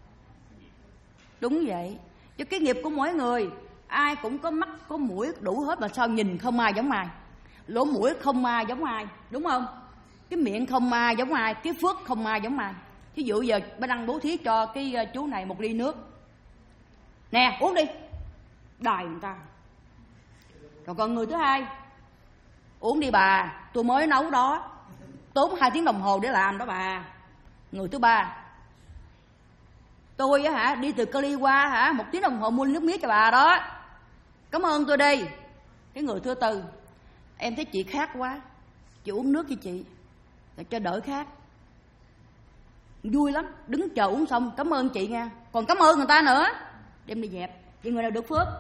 Đúng vậy. Cho cái nghiệp của mỗi người, ai cũng có mắt có mũi đủ hết, mà sao nhìn không ai giống ai, lỗ mũi không ai giống ai, đúng không? Cái miệng không ai giống ai, cái phước không ai giống ai. Thí dụ giờ ba đăng bố thí cho cái chú này một ly nước nè, uống đi, đài người ta. Rồi còn người thứ hai, uống đi bà, tôi mới nấu đó, tốn hai tiếng đồng hồ để làm đó bà. Người thứ ba, tôi á hả, đi từ Cali qua hả, một tiếng đồng hồ mua nước mía cho bà đó, cảm ơn tôi đi. Cái người thứ tư, em thấy chị khát quá, chị uống nước cho chị để cho đỡ khát. Vui lắm, đứng chờ uống xong cảm ơn chị nha, còn cảm ơn người ta nữa, đem đi dẹp. Vậy người nào được phước?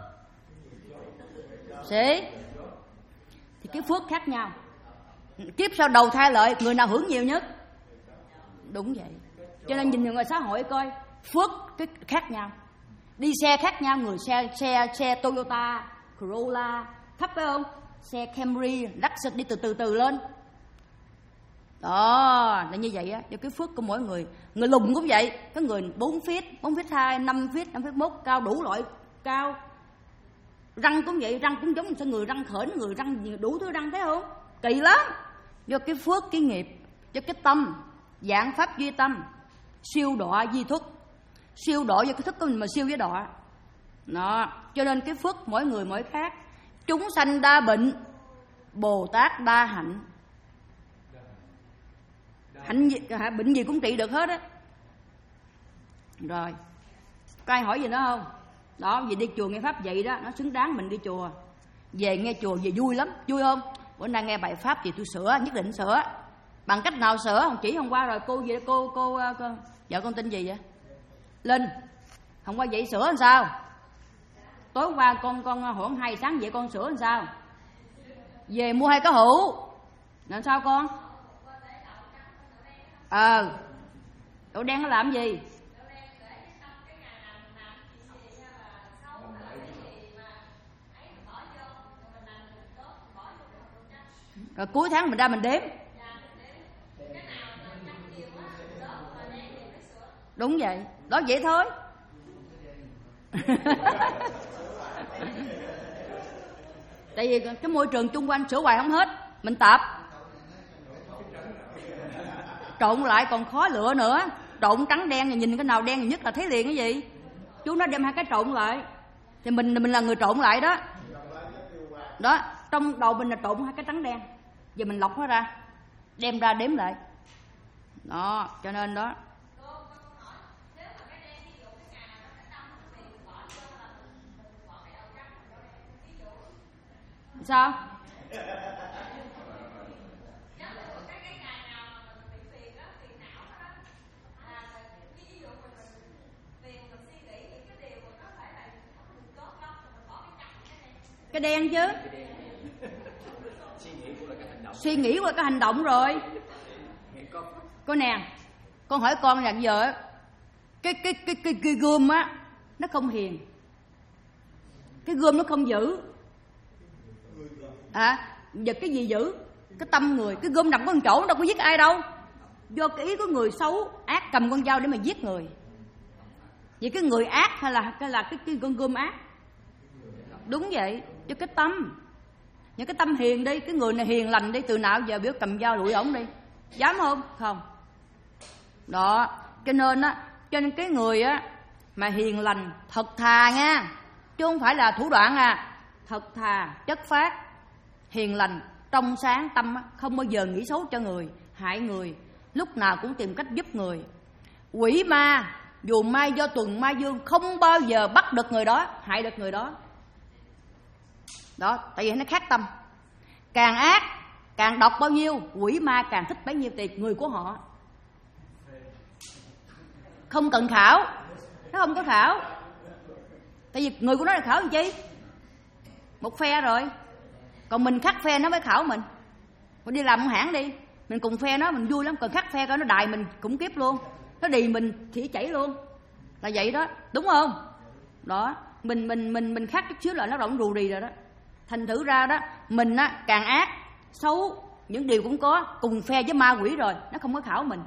Sĩ. Thì cái phước khác nhau, kiếp sau đầu thai lợi, người nào hưởng nhiều nhất? Đúng vậy. Cho nên nhìn ngoài xã hội coi, phước cái khác nhau. Đi xe khác nhau, người xe xe xe Toyota Corolla thấp phải không? Xe Camry, Lexus đi từ từ từ lên. Đó, là như vậy á. Cho cái phước của mỗi người. Người lùn cũng vậy, có người bốn feet, bốn feet hai, năm feet, năm feet một, cao đủ loại cao. Răng cũng vậy, răng cũng giống như người răng khểnh, người răng đủ thứ răng, thấy không? Kỳ lắm. Do cái phước, cái nghiệp, cho cái tâm, dạng pháp duy tâm, siêu đọa di thức. Siêu đọa do cái thức của mình mà siêu với đọa. Đó, cho nên cái phước mỗi người mỗi khác. Chúng sanh đa bệnh, Bồ Tát đa hạnh. Hạnh gì, bệnh gì cũng trị được hết á. Rồi, có ai hỏi gì nữa không? Đó, vì đi chùa nghe pháp vậy đó, nó xứng đáng mình đi chùa. Về nghe chùa về vui lắm, vui không? Bữa nay nghe bài pháp thì tôi sửa, nhất định sửa. Bằng cách nào sửa? Không chỉ hôm qua rồi cô gì đó, cô, cô, cô vợ con tên gì vậy? Linh. Hôm qua vậy sửa làm sao? Tối hôm qua con con hưởng hai sáng vậy con sửa làm sao? Về mua hai cái hũ. Làm sao con? Ờ. Đậu đen nó làm gì? Rồi cuối tháng mình ra mình đếm. Đúng vậy, đó vậy thôi. Tại vì cái môi trường chung quanh sửa hoài không hết, mình tập trộn lại còn khó lựa nữa. Trộn trắng đen, nhìn cái nào đen nhất là thấy liền cái gì. Chú nó đem hai cái trộn lại thì mình mình là người trộn lại đó. Đó, trong đầu mình là trộn hai cái trắng đen, giờ mình lọc nó ra, đem ra đếm lại. Đó, cho nên đó. Sao? Cái đen chứ. Suy nghĩ qua cái hành động rồi. Con nè, con hỏi con là giờ cái cái cái cái, cái gươm á nó không hiền, cái gươm nó không giữ. À, giờ cái gì giữ? Cái tâm người. Cái gươm nằm có một chỗ, đâu có giết ai đâu. Do cái ý của người xấu ác cầm con dao để mà giết người. Vậy cái người ác hay là hay là cái, cái con gươm ác? Đúng vậy, cho cái tâm. Những cái tâm hiền đi, cái người này hiền lành đi, từ nào giờ biểu cầm dao đuổi ổng đi, dám không? Không. Đó, cho nên á, cho nên cái người á mà hiền lành, thật thà nha, chứ không phải là thủ đoạn à, thật thà, chất phát, hiền lành, trong sáng tâm á, không bao giờ nghĩ xấu cho người, hại người, lúc nào cũng tìm cách giúp người. Quỷ ma, dù mai do tuần mai dương, không bao giờ bắt được người đó, hại được người đó. Đó, tại vì nó khác tâm. Càng ác, càng độc bao nhiêu, quỷ ma càng thích bấy nhiêu tiền người của họ. Không cần khảo, nó không có khảo. Tại vì người của nó là khảo làm chi? Một phe rồi. Còn mình khắc phe nó mới khảo mình. Mình đi làm một hãng đi, mình cùng phe nó, mình vui lắm. Còn khắc phe coi nó đài mình cũng kiếp luôn, nó đì mình chỉ chảy luôn. Là vậy đó, đúng không? Đó, mình mình mình mình khắc chút xíu là nó động rù rì rồi đó. Thành thử ra đó, mình á càng ác, xấu, những điều cũng có, cùng phe với ma quỷ rồi, nó không có khảo mình.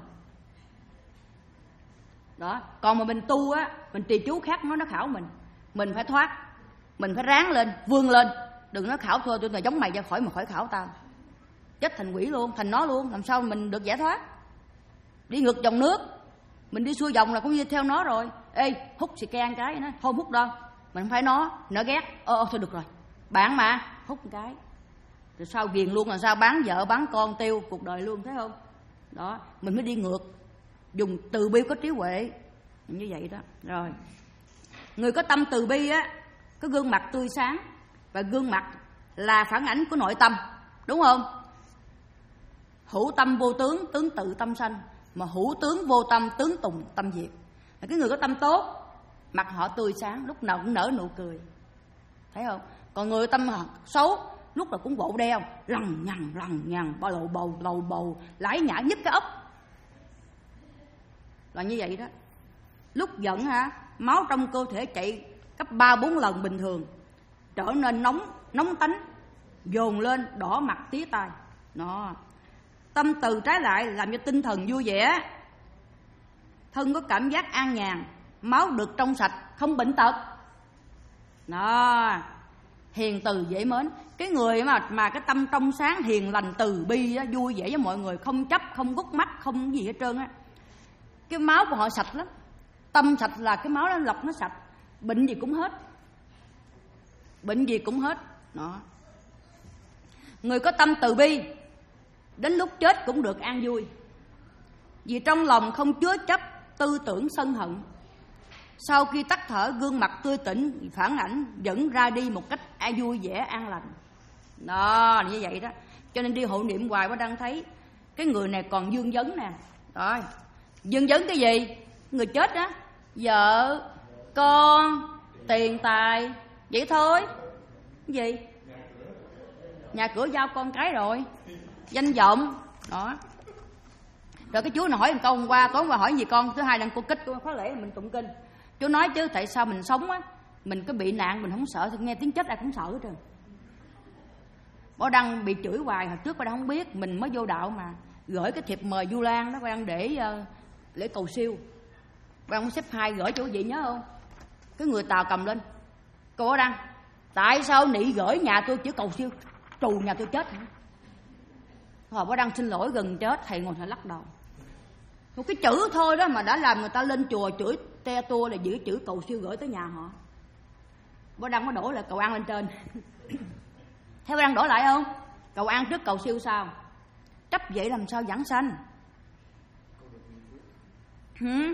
Đó, còn mà mình tu á, mình trì chú khác nó nó khảo mình. Mình phải thoát, mình phải ráng lên, vươn lên. Đừng nói khảo thôi, tôi là giống mày ra khỏi mà khỏi khảo tao. Chết thành quỷ luôn, thành nó luôn, làm sao mình được giải thoát. Đi ngược dòng nước, mình đi xuôi dòng là cũng như theo nó rồi. Ê, hút xì ke một cái, nó không hút đâu. Mình không phải nó, nó ghét. Ơ, thôi được rồi, bạn mà, hút một cái. Rồi sao ghiền luôn, là sao bán vợ, bán con, tiêu cuộc đời luôn, thấy không? Đó, mình mới đi ngược. Dùng từ bi có trí huệ, như vậy đó. Rồi, người có tâm từ bi á, có gương mặt tươi sáng. Và gương mặt là phản ảnh của nội tâm, đúng không? Hữu tâm vô tướng, tướng tự tâm sanh. Mà hữu tướng vô tâm, tướng tùng tâm diệt. Cái người có tâm tốt, mặt họ tươi sáng, lúc nào cũng nở nụ cười, thấy không? Còn người tâm xấu, lúc nào cũng bộ đeo, lằng nhằng lằng nhằng, bao lầu bầu lầu bầu, lải nhả nhức cái ốc, là như vậy đó. Lúc giận hả, máu trong cơ thể chạy gấp ba bốn lần bình thường, trở nên nóng nóng tánh, dồn lên, đỏ mặt tía tai. Nó tâm từ trái lại làm cho tinh thần vui vẻ, thân có cảm giác an nhàn, máu được trong sạch, không bệnh tật. Đó, hiền từ dễ mến. Cái người mà mà cái tâm trong sáng, hiền lành, từ bi đó, vui vẻ với mọi người, không chấp, không gút mắt, không gì hết trơn á. Cái máu của họ sạch lắm. Tâm sạch là cái máu nó lọc nó sạch, bệnh gì cũng hết. Bệnh gì cũng hết. Đó. Người có tâm từ bi, đến lúc chết cũng được an vui. Vì trong lòng không chứa chấp tư tưởng sân hận. Sau khi tắt thở, gương mặt tươi tỉnh, phản ảnh dẫn ra đi một cách an vui vẻ, an lành. Đó, như vậy đó. Cho nên đi hộ niệm hoài có đang thấy cái người này còn dương vấn nè. Rồi, dương vấn cái gì? Người chết đó, vợ, con, tiền tài, vậy thôi. Cái gì? Nhà cửa giao con cái rồi, danh vọng. Đó. Rồi cái chú nào hỏi một câu hôm qua, tối hôm qua hỏi gì con? Thứ hai đang cô kích cô khóa lễ mình tụng kinh. Chú nói chứ tại sao mình sống á, mình có bị nạn mình không sợ, nghe tiếng chết ai cũng sợ hết trơn. Bó Đăng bị chửi hoài, hồi trước Bó Đăng không biết, mình mới vô đạo mà gửi cái thiệp mời Vu Lan đó, Bó Đăng để uh, lễ cầu siêu. Bó Đăng xếp hai gửi chỗ gì nhớ không? Cái người Tàu cầm lên, cô Bó Đăng, tại sao nị gửi nhà tôi chữ cầu siêu, trù nhà tôi chết hả? Hồi Bó Đăng xin lỗi gần chết, thầy ngồi thầy lắc đầu. Một cái chữ thôi đó mà đã làm người ta lên chùa chửi te tua là giữ chữ cầu siêu gửi tới nhà họ. Bó Đăng có đổ là cầu an lên trên. Thế Bó Đăng đổ lại không? Cầu an trước cầu siêu sao? Chấp vậy làm sao giảng sanh? Hmm?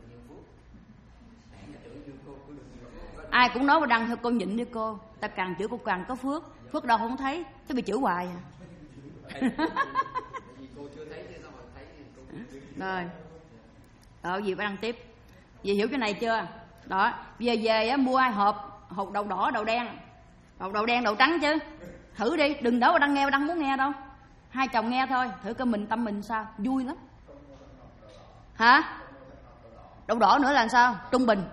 Ai cũng nói Bó Đăng thôi, cô nhịn đi cô. Ta càng chửi cô càng có phước. Phước đâu không thấy, thế bị chửi hoài à. Rồi, rồi gì phải đăng tiếp. Dì hiểu cái này chưa? Đó, về về á, mua hộp hộp đậu đỏ, đậu đen, đậu đậu đen, đậu trắng chứ. Thử đi, đừng đổ đăng nghe, đăng muốn nghe đâu. Hai chồng nghe thôi, thử coi mình tâm mình sao, vui lắm. Hả? Đậu đỏ nữa là sao? Trung bình.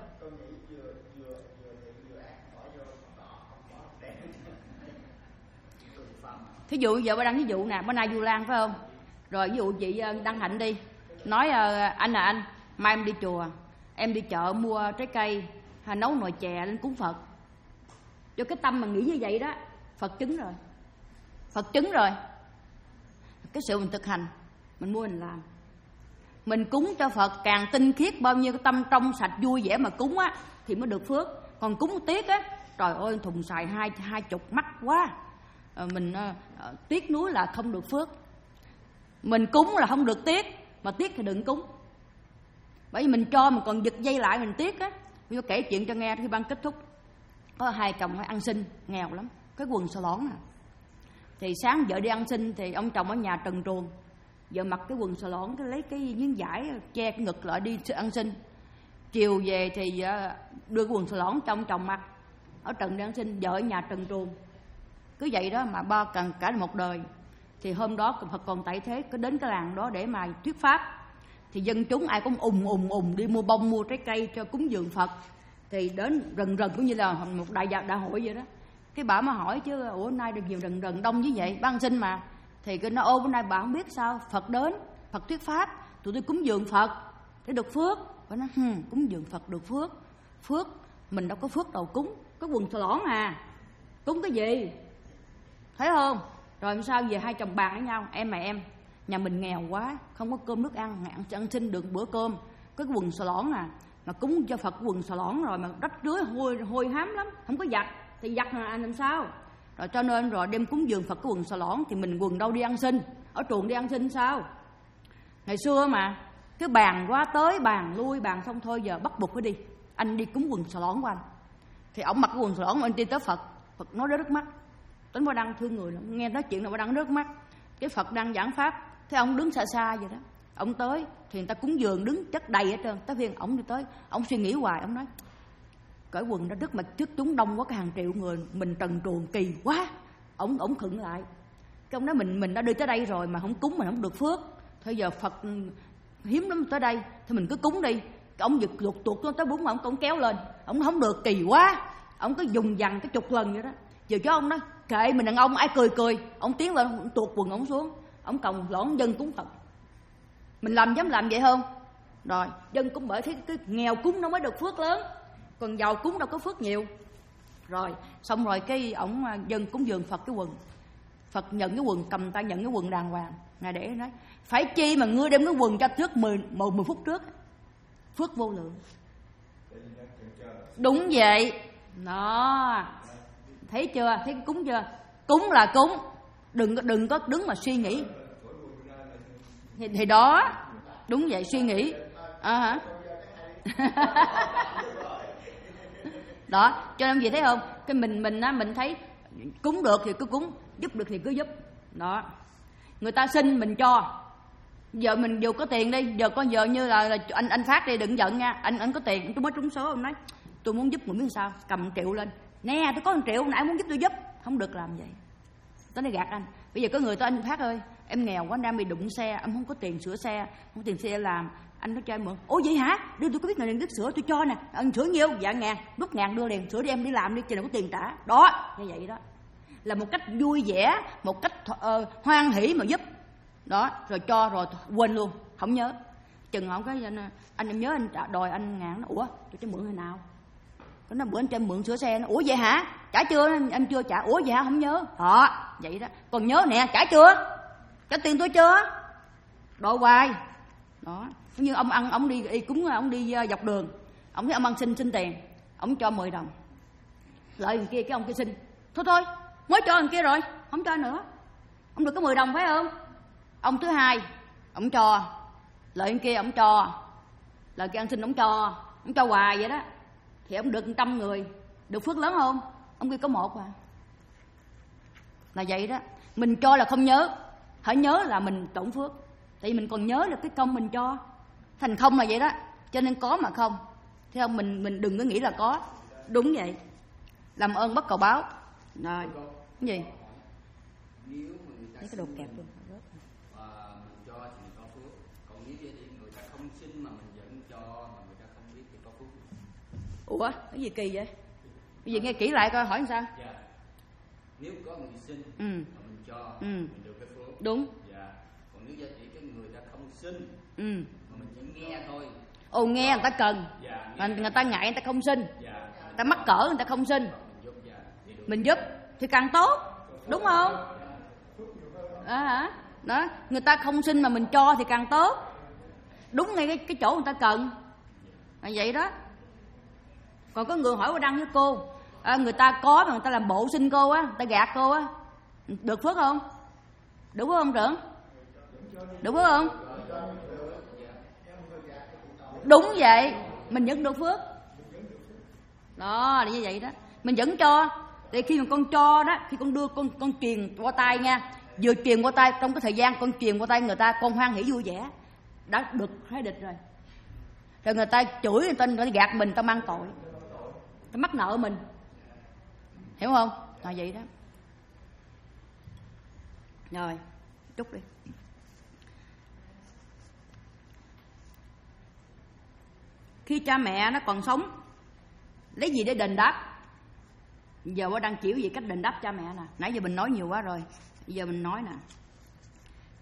Thí dụ giờ bà đăng ví dụ nè, bữa nay Vu Lan phải không? Rồi ví dụ chị Đăng Hạnh đi, nói anh là anh, mai em đi chùa, em đi chợ mua trái cây, hay nấu nồi chè lên cúng Phật. Cho cái tâm mà nghĩ như vậy đó, Phật chứng rồi. Phật chứng rồi. Cái sự mình thực hành, mình mua mình làm. Mình cúng cho Phật càng tinh khiết, bao nhiêu cái tâm trong sạch vui vẻ mà cúng á thì mới được phước. Còn cúng tiếc á, trời ơi thùng xài hai hai chục mắc quá. Mình uh, tiếc nuối là không được phước. Mình cúng là không được tiếc, mà tiếc thì đừng cúng. Bởi vì mình cho mà còn giật dây lại mình tiếc á. Tôi kể chuyện cho nghe khi ban kết thúc. Có hai chồng phải ăn xin, nghèo lắm, cái quần xà lón nè. Thì sáng vợ đi ăn xin thì ông chồng ở nhà trần truồng, vợ mặc cái quần xà lón, cái lấy cái miếng vải che cái ngực lại đi ăn xin. Chiều về thì đưa cái quần xà lón cho ông chồng mặc, ở trần đi ăn xin, vợ ở nhà trần truồng. Cứ vậy đó mà ba cần cả một đời. Thì hôm đó Phật còn tại thế, cứ đến cái làng đó để mà thuyết pháp. Thì dân chúng ai cũng ùng ùng ùng đi mua bông, mua trái cây cho cúng dường Phật. Thì đến rần rần cũng như là một đại đại hội vậy đó. Cái bà mà hỏi chứ, ủa nay được nhiều rần rần đông như vậy, ban xin mà. Thì cái nó ô bữa nay bà không biết sao, Phật đến, Phật thuyết pháp, tụi tôi cúng dường Phật để được phước. Bà nói hừm, cúng dường Phật được phước. Phước mình đâu có phước đâu cúng, có quần xà lõn à, cúng cái gì, thấy không? Rồi làm sao về hai chồng bàn với nhau, em mà em, nhà mình nghèo quá, không có cơm nước ăn, ăn, ăn xin được bữa cơm, có cái quần xà lõn à, mà cúng cho Phật quần xà lõn rồi mà rách rưới hôi hôi hám lắm, không có giặt thì giặt là làm sao? Rồi cho nên rồi đem cúng dường Phật cái quần xà lõn thì mình quần đâu đi ăn xin, ở chuồng đi ăn xin sao? Ngày xưa mà cái bàn quá tới bàn lui bàn xong thôi, giờ bắt buộc phải đi, anh đi cúng quần xà lõn của anh. Thì ổng mặc cái quần xà lõn mà anh đi tới Phật, Phật nói rất mắt. Tính Bà Đăng thương người lắm, nghe nói chuyện là Bà Đăng rất mắt. Cái Phật đang giảng pháp, thế ông đứng xa xa vậy đó, ông tới thì người ta cúng dường đứng chất đầy hết trơn. Tới phiên ổng đi tới, ổng suy nghĩ hoài, ổng nói cởi quần ra trước mặt trước chúng đông quá, cái hàng triệu người mình trần truồng kỳ quá. Ổng ổng khựng lại, cái ông nói mình mình đã đi tới đây rồi mà không cúng mình không được phước. Thôi giờ Phật hiếm lắm tới đây, thì mình cứ cúng đi. Cái ông giật lục tuột nó tới bốn mà ông ông kéo lên, ông không được kỳ quá, ông cứ dùng dằn cái chục lần vậy đó. Giờ cho ông nói kệ mình đàn ông ai cười cười, ông tiến lên ông tuột quần ông xuống, ông còng lõn dân cúng Phật. Mình làm dám làm vậy không? Rồi dân cúng, bởi thế cái nghèo cúng nó mới được phước lớn, còn giàu cúng đâu có phước nhiều. Rồi xong rồi cái ổng dân cúng dường Phật cái quần, Phật nhận cái quần, cầm tay nhận cái quần đàng hoàng. Ngài để nói phải chi mà ngươi đem cái quần cho trước mười phút trước, phước vô lượng. Đúng vậy đó, thấy chưa, thấy cúng chưa? Cúng là cúng, đừng có đừng có đứng mà suy nghĩ. Thì, thì đó đúng vậy, suy nghĩ à, hả? Đó cho nên gì thấy không, cái mình mình á mình thấy cúng được thì cứ cúng, giúp được thì cứ giúp. Đó, người ta xin mình cho. Giờ mình dù có tiền đi, giờ có giờ như là, là anh anh Phát đi, đừng giận nha, anh anh có tiền, tôi mới trúng số, ông nói tôi muốn giúp người biết sao, cầm một triệu lên, nè tôi có một triệu nãy muốn giúp tôi giúp, không được làm vậy. Tới đây gạt anh. Bây giờ có người tới anh Phát ơi, em nghèo quá, đang bị đụng xe, em không có tiền sửa xe, không có tiền xe làm, anh nói cho em mượn. Ủa vậy hả? Đưa tôi có biết là đừng biết sửa, tôi cho nè. Anh sửa nhiêu? Dạ ngàn, rút ngàn đưa liền, sửa đi em đi làm đi, chừng nào có tiền trả. Đó, như vậy đó. Là một cách vui vẻ, một cách uh, hoan hỷ mà giúp. Đó, rồi cho rồi quên luôn, không nhớ. Chừng họ cái anh, anh em nhớ anh đòi anh ngàn, nó ủa, tôi cho mượn hồi nào? Cái nó bữa anh cho em mượn sửa xe, nó ủa vậy hả? Trả chưa? Anh, anh chưa trả. Ủa vậy hả? Không nhớ. Đó, vậy đó. Còn nhớ nè, trả chưa? Trả tiền tôi chưa? Đồ hoài. Đó, như ông ăn, ông đi, đi cúng, ông đi dọc đường, ông thấy ông ăn xin xin tiền, ông cho mười đồng. Lợi thằng kia, cái ông kia xin, thôi thôi, mới cho thằng kia rồi, không cho nữa. Ông được có mười đồng phải không? Ông thứ hai, ông cho, lợi thằng kia ông cho, lợi kia ăn xin ông cho, ông cho hoài vậy đó. Thì ông được một trăm người, được phước lớn không? Ông kia có một à. Là vậy đó, mình cho là không nhớ, hãy nhớ là mình tổn phước. Tại vì mình còn nhớ là cái công mình cho. Thành không là vậy đó. Cho nên có mà không. Thế không, mình mình đừng có nghĩ là có. Đúng vậy. Làm ơn bất cầu báo. Rồi, cái gì? Thấy cái đồ kẹp luôn. Mình cho thì có phước. Còn nếu như người ta không xin mà mình vẫn cho mà người ta không biết thì có phước. Ủa, cái gì kỳ vậy? Bây giờ nghe kỹ lại coi, hỏi làm sao? Dạ. Nếu có người xin ừ. mà mình cho, ừ. mình được cái phước. Đúng. Dạ. Còn nếu chỉ cái người ta không xin ừ. mà mình chỉ nghe thôi. Ồ, nghe người ta cần. Dạ, mà người ta ngại người ta không xin. Dạ. Người ta mắc cỡ người ta không xin. Mình giúp, dạ, thì mình giúp thì càng tốt, đúng không? À, hả? Đó, người ta không xin mà mình cho thì càng tốt. Đúng ngay cái, cái chỗ người ta cần. Là vậy đó. Còn có người hỏi Bà Đăng với cô, à, người ta có mà người ta làm bộ xin cô á, người ta gạt cô á, được phước không? Đúng không trưởng? Đúng không? Đúng vậy, mình vẫn được phước. Đó, là như vậy đó. Mình vẫn cho. Thì khi mà con cho đó, khi con đưa con con truyền qua tay nha, vừa truyền qua tay trong cái thời gian con truyền qua tay người ta, con hoan hỷ vui vẻ, đã được khai địch rồi. Rồi người ta chửi người ta, người ta gạt mình, người ta mang tội, ta mắc nợ mình, hiểu không? Là vậy đó. Rồi, chúc đi. Khi cha mẹ nó còn sống, lấy gì để đền đáp? Giờ Bà đang chịu gì cách đền đáp cha mẹ nè. Nãy giờ mình nói nhiều quá rồi, bây giờ mình nói nè.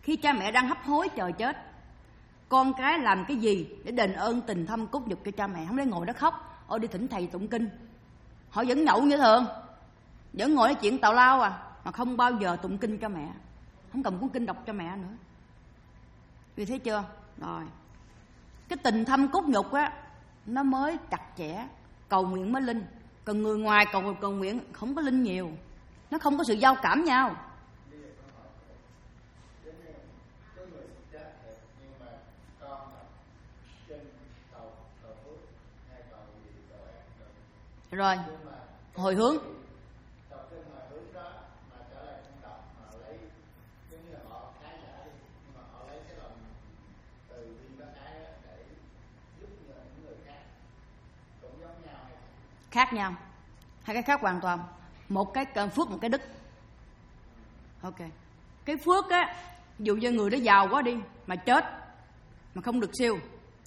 Khi cha mẹ đang hấp hối chờ chết, con cái làm cái gì để đền ơn tình thâm cốt nhục cho cha mẹ? Không lẽ ngồi đó khóc, ôi đi thỉnh thầy tụng kinh. Họ vẫn nhậu như thường, vẫn ngồi nói chuyện tào lao à, mà không bao giờ tụng kinh cho mẹ, không cầm cuốn kinh đọc cho mẹ nữa. Vì thấy chưa? Rồi cái tình thâm cốt nhục á, nó mới chặt chẽ, cầu nguyện mới linh. Còn người ngoài cầu cầu nguyện không có linh nhiều, nó không có sự giao cảm nhau. Rồi hồi hướng khác nhau, hai cái khác hoàn toàn. Một cái phước, một cái đức. Ok, cái phước á, dụ như người đó giàu quá đi mà chết mà không được siêu,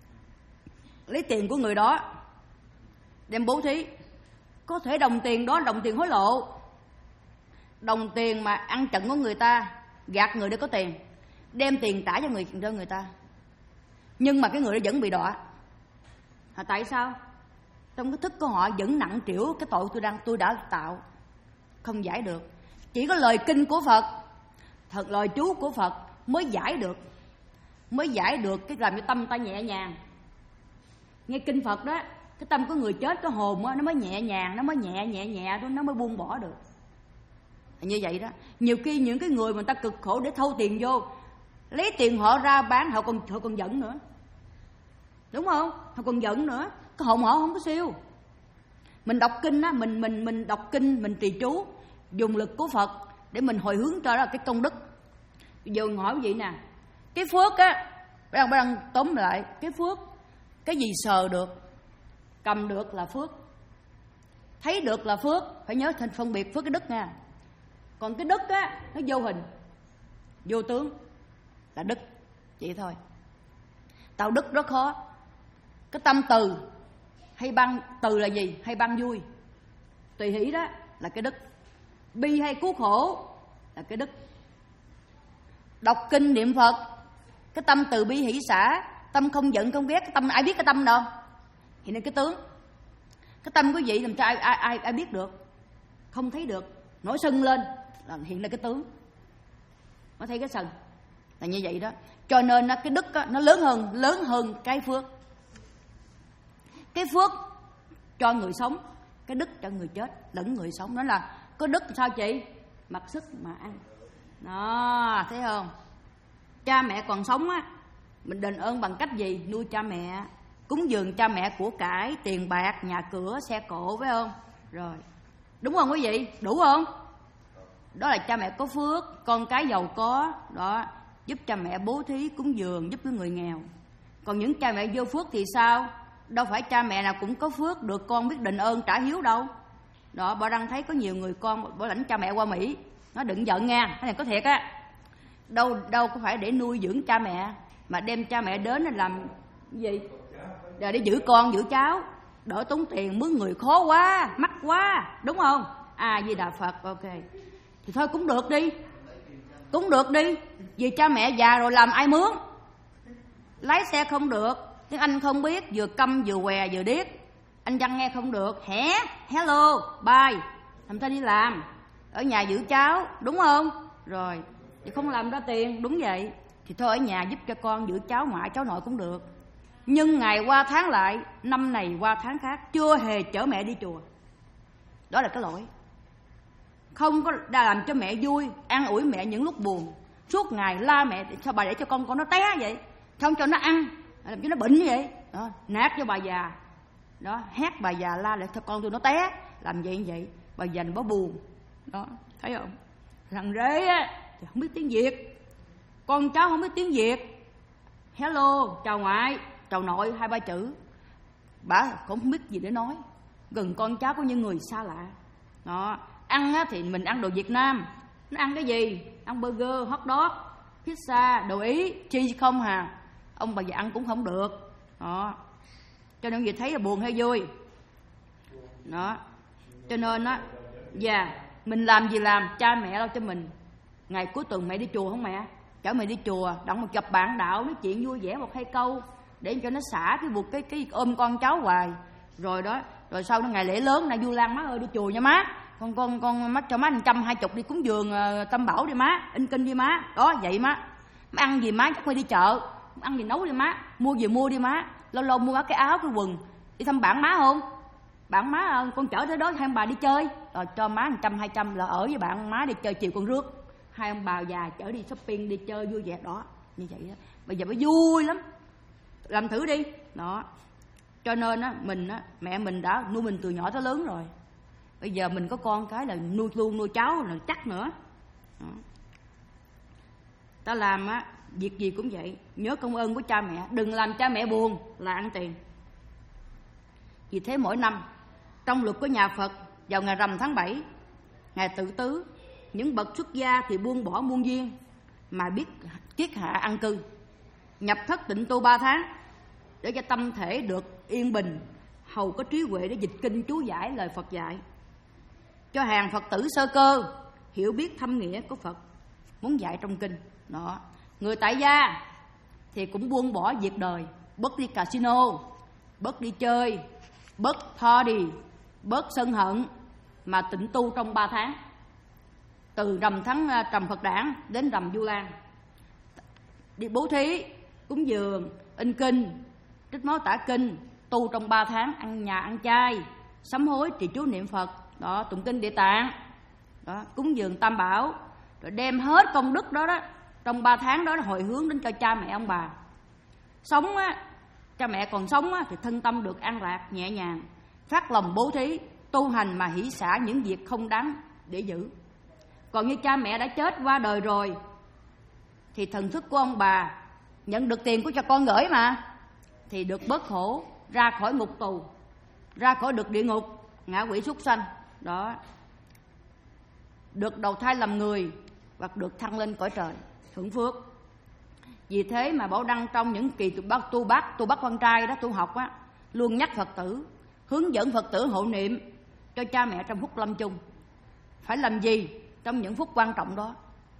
lấy tiền của người đó đem bố thí. Có thể đồng tiền đó đồng tiền hối lộ, đồng tiền mà ăn chặn của người ta, gạt người đó có tiền, đem tiền trả cho người cho người ta, nhưng mà cái người đó vẫn bị đọa. À, tại sao? Trong cái thức của họ vẫn nặng trĩu cái tội tôi đang tôi đã tạo, không giải được. Chỉ có lời kinh của Phật, thật lời chú của Phật mới giải được, mới giải được cái làm cho tâm ta nhẹ nhàng. Nghe kinh Phật đó, cái tâm của người chết, cái hồn đó, nó mới nhẹ nhàng, nó mới nhẹ nhẹ nhẹ đó, nó mới buông bỏ được. Như vậy đó. Nhiều khi những cái người mà người ta cực khổ để thâu tiền vô, lấy tiền họ ra bán, họ còn họ còn giận nữa, đúng không? Họ còn giận nữa, cái hồn họ không có siêu. Mình đọc kinh á, mình mình mình đọc kinh, mình trì chú, dùng lực của Phật để mình hồi hướng cho đó là cái công đức. Giờ hỏi cái gì nè, cái phước á, đang đang tóm lại cái phước, cái gì sờ được, cầm được là phước, thấy được là phước, phải nhớ phân biệt phước cái đức nha. Còn cái đức á, nó vô hình, vô tướng là đức, vậy thôi. Tạo đức rất khó. Cái tâm từ hay ban, từ là gì? Hay ban vui, tùy hỷ đó là cái đức. Bi hay cứu khổ là cái đức. Đọc kinh niệm Phật, cái tâm từ bi hỷ xả, tâm không giận không ghét, cái tâm ai biết cái tâm đâu? Thì nên cái tướng. Cái tâm quý vị làm sao ai ai ai, ai biết được? Không thấy được, nổi sân lên là hiện là cái tướng. Có thấy cái sân là như vậy đó. Cho nên cái đức nó lớn hơn, lớn hơn cái phước. Cái phước cho người sống, cái đức cho người chết lẫn người sống. Nó là có đức sao chị? Mặc sức mà ăn. Đó, thấy không? Cha mẹ còn sống á, mình đền ơn bằng cách gì? Nuôi cha mẹ, cúng dường cha mẹ của cải, tiền bạc, nhà cửa, xe cộ, phải không? Rồi, đúng không quý vị? Đủ không? Đó là cha mẹ có phước. Con cái giàu có đó, giúp cha mẹ bố thí, cúng dường, giúp cái người nghèo. Còn những cha mẹ vô phước thì sao? Đâu phải cha mẹ nào cũng có phước được con biết đền ơn trả hiếu đâu. Đó, bà đang thấy có nhiều người con bỏ lãnh cha mẹ qua Mỹ. Nó đừng giận nha, cái này có thiệt á. Đâu đâu có phải để nuôi dưỡng cha mẹ, mà đem cha mẹ đến làm gì? Để giữ con, giữ cháu, đỡ tốn tiền, mướn người khó quá, mắc quá, đúng không? À, Di Đà Phật, ok. Thì thôi cũng được đi, cũng được đi. Vì cha mẹ già rồi làm ai mướn? Lái xe không được, tiếng Anh không biết, vừa câm vừa què vừa điếc, anh văn nghe không được, hẻ, hello, bye, làm sao đi làm? Ở nhà giữ cháu, đúng không? Rồi, thì không làm ra tiền, đúng vậy. Thì thôi ở nhà giúp cho con giữ cháu ngoại, cháu nội cũng được. Nhưng ngày qua tháng lại, năm này qua tháng khác, chưa hề chở mẹ đi chùa. Đó là cái lỗi. Không có đã làm cho mẹ vui, an ủi mẹ những lúc buồn. Suốt ngày la mẹ, sao bà để cho con con nó té vậy? Không cho nó ăn, làm cho nó bệnh như vậy. Đó, nát cho bà già. Đó, hét bà già la lại cho con tôi nó té. Làm vậy như vậy, bà già nó buồn. Đó, thấy không? Thằng rể á thì không biết tiếng Việt, con cháu không biết tiếng Việt. Hello, chào ngoại, chào nội, hai ba chữ. Bà cũng không biết gì để nói. Gần con cháu có những người xa lạ. Đó, ăn á thì mình ăn đồ Việt Nam. Nó ăn cái gì? Ăn burger, hot dog, pizza, đồ Ý, cheese không hà. Ông bà già ăn cũng không được. Đó, cho nên gì thấy là buồn hay vui? Đó, cho nên á, dạ, mình làm gì làm, cha mẹ lo cho mình. Ngày cuối tuần mẹ đi chùa không mẹ? chở mày đi chùa, đặng một chập bạn đạo nói chuyện vui vẻ một hai câu để cho nó xả cái buộc cái cái ôm con cháu hoài. Rồi đó, rồi sau đó ngày lễ lớn này Vu Lan má ơi đi chùa nha má, con con con mắt cho má một trăm hai chục đi cúng dường uh, Tam Bảo đi má, in kinh đi má. Đó vậy má. Má ăn gì má chắc phải đi chợ, ăn gì nấu đi má, mua gì mua đi má, lâu lâu mua cái áo cái quần đi thăm bạn má không? Bạn má con chở tới đó hai ông bà đi chơi, rồi cho má một trăm hai trăm là ở với bạn má đi chơi chiều con rước. Hai ông bà già chở đi shopping đi chơi vui vẻ đó, như vậy đó. Bây giờ mới vui lắm, làm thử đi đó. Cho nên á mình á, mẹ mình đã nuôi mình từ nhỏ tới lớn rồi, bây giờ mình có con cái là nuôi luôn nuôi cháu là chắc nữa đó. Ta làm á việc gì cũng vậy, nhớ công ơn của cha mẹ, đừng làm cha mẹ buồn là ăn tiền. Vì thế mỗi năm trong luật của nhà Phật, vào ngày rằm tháng bảy, ngày Tự Tứ, những bậc xuất gia thì buông bỏ muôn duyên mà biết kiết hạ an cư, nhập thất tịnh tu ba tháng để cho tâm thể được yên bình, hầu có trí huệ để dịch kinh chú giải lời Phật dạy, cho hàng Phật tử sơ cơ hiểu biết thâm nghĩa của Phật muốn dạy trong kinh đó. Người tại gia thì cũng buông bỏ việc đời, bớt đi casino, bớt đi chơi, bớt party, bớt sân hận mà tịnh tu trong ba tháng, từ rằm tháng rằm Phật đản đến rằm Vu Lan, đi bố thí, cúng dường, in kinh, trích máu tả kinh, tu trong ba tháng, ăn nhà ăn chay, sám hối, trì chú niệm Phật đó, tụng kinh Địa Tạng đó, cúng dường Tam Bảo, rồi đem hết công đức đó đó trong ba tháng đó hồi hướng đến cho cha mẹ ông bà. Sống á, cha mẹ còn sống á, thì thân tâm được an lạc nhẹ nhàng, phát lòng bố thí, tu hành mà hỷ xả những việc không đáng để giữ. Còn như cha mẹ đã chết qua đời rồi thì thần thức của ông bà nhận được tiền của cho con gửi mà, thì được bớt khổ, ra khỏi ngục tù, ra khỏi được địa ngục, ngạ quỷ súc sanh đó, được đầu thai làm người hoặc được thăng lên cõi trời hưởng phước. Vì thế mà Bảo Đăng trong những kỳ tu bác tu bác tu bác quan trai đó, tu học á, luôn nhắc Phật tử, hướng dẫn Phật tử hộ niệm cho cha mẹ trong phút lâm chung. Phải làm gì trong những phút quan trọng đó?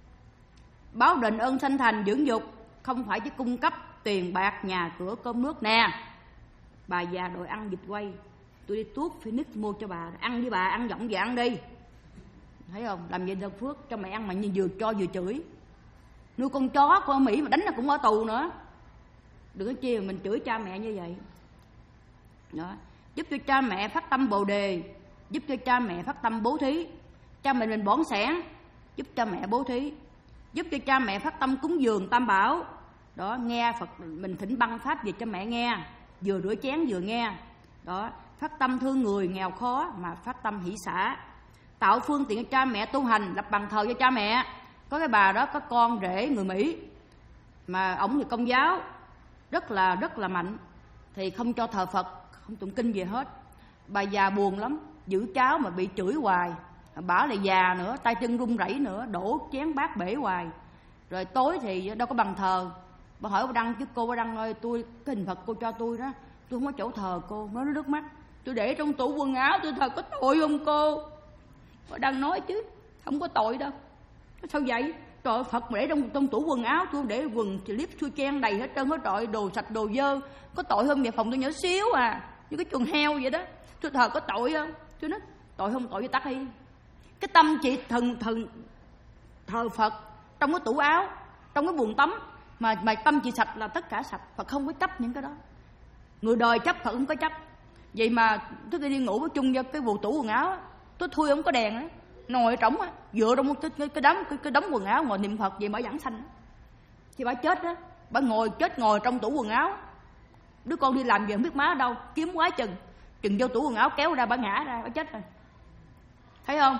Báo đền ơn sanh thành dưỡng dục, không phải chỉ cung cấp tiền bạc nhà cửa cơm nước nè. Bà già đòi ăn vịt quay, tôi đi tuốt Phoenix mua cho bà, ăn đi bà, ăn giọng về ăn đi. Thấy không? Làm gì đâu phước cho mẹ ăn mà như vừa cho vừa chửi. Nuôi con chó con ở Mỹ mà đánh là cũng ở tù nữa. Đừng có chia mình chửi cha mẹ như vậy đó. Giúp cho cha mẹ phát tâm Bồ Đề, giúp cho cha mẹ phát tâm bố thí. Cha mẹ mình bỏn sẻn, giúp cha mẹ bố thí. Giúp cho cha mẹ phát tâm cúng dường Tam Bảo đó, nghe Phật mình thỉnh băng pháp về cho mẹ nghe, vừa rửa chén vừa nghe đó. Phát tâm thương người nghèo khó mà phát tâm hỷ xả, tạo phương tiện cho cha mẹ tu hành, lập bàn thờ cho cha mẹ. Có cái bà đó có con rể người Mỹ mà ổng thì Công giáo rất là rất là mạnh, thì không cho thờ Phật, không tụng kinh gì hết. Bà già buồn lắm, giữ cháu mà bị chửi hoài, bả lại già nữa, tay chân run rẩy nữa, đổ chén bát bể hoài. Rồi tối thì đâu có bàn thờ. Bà hỏi bà Đăng chứ cô bà Đăng ơi, tôi cái hình Phật cô cho tôi đó, tôi không có chỗ thờ cô. Nói nước mắt, tôi để trong tủ quần áo, tôi thờ có tội không cô? Bà Đăng nói chứ không có tội đâu. Sao vậy? Trời ơi, Phật mà để trong, trong tủ quần áo tôi để quần clip chui chen đầy hết trơn hết trọi, đồ sạch đồ dơ, có tội hơn nhà phòng tôi nhỏ xíu à, như cái chuồng heo vậy đó. Tôi thờ có tội không? Tôi nói tội không tội với tắc đi. Cái tâm chị thần thần thờ Phật trong cái tủ áo, trong cái buồng tắm mà mà tâm chị sạch là tất cả sạch. Phật không có chấp những cái đó. Người đời chấp, Phật không có chấp. Vậy mà tôi đi ngủ với chung với cái bộ tủ quần áo, tôi thui không có đèn á, ngồi trống á, dựa trong cái cái, cái đống cái, cái đống quần áo ngồi niệm Phật vậy mà giảng sanh. Thì bà chết á, bà ngồi chết ngồi trong tủ quần áo. Đứa con đi làm về không biết má ở đâu, kiếm quá chừng, chừng vô tủ quần áo kéo ra bà ngã ra, bà chết rồi. Thấy không?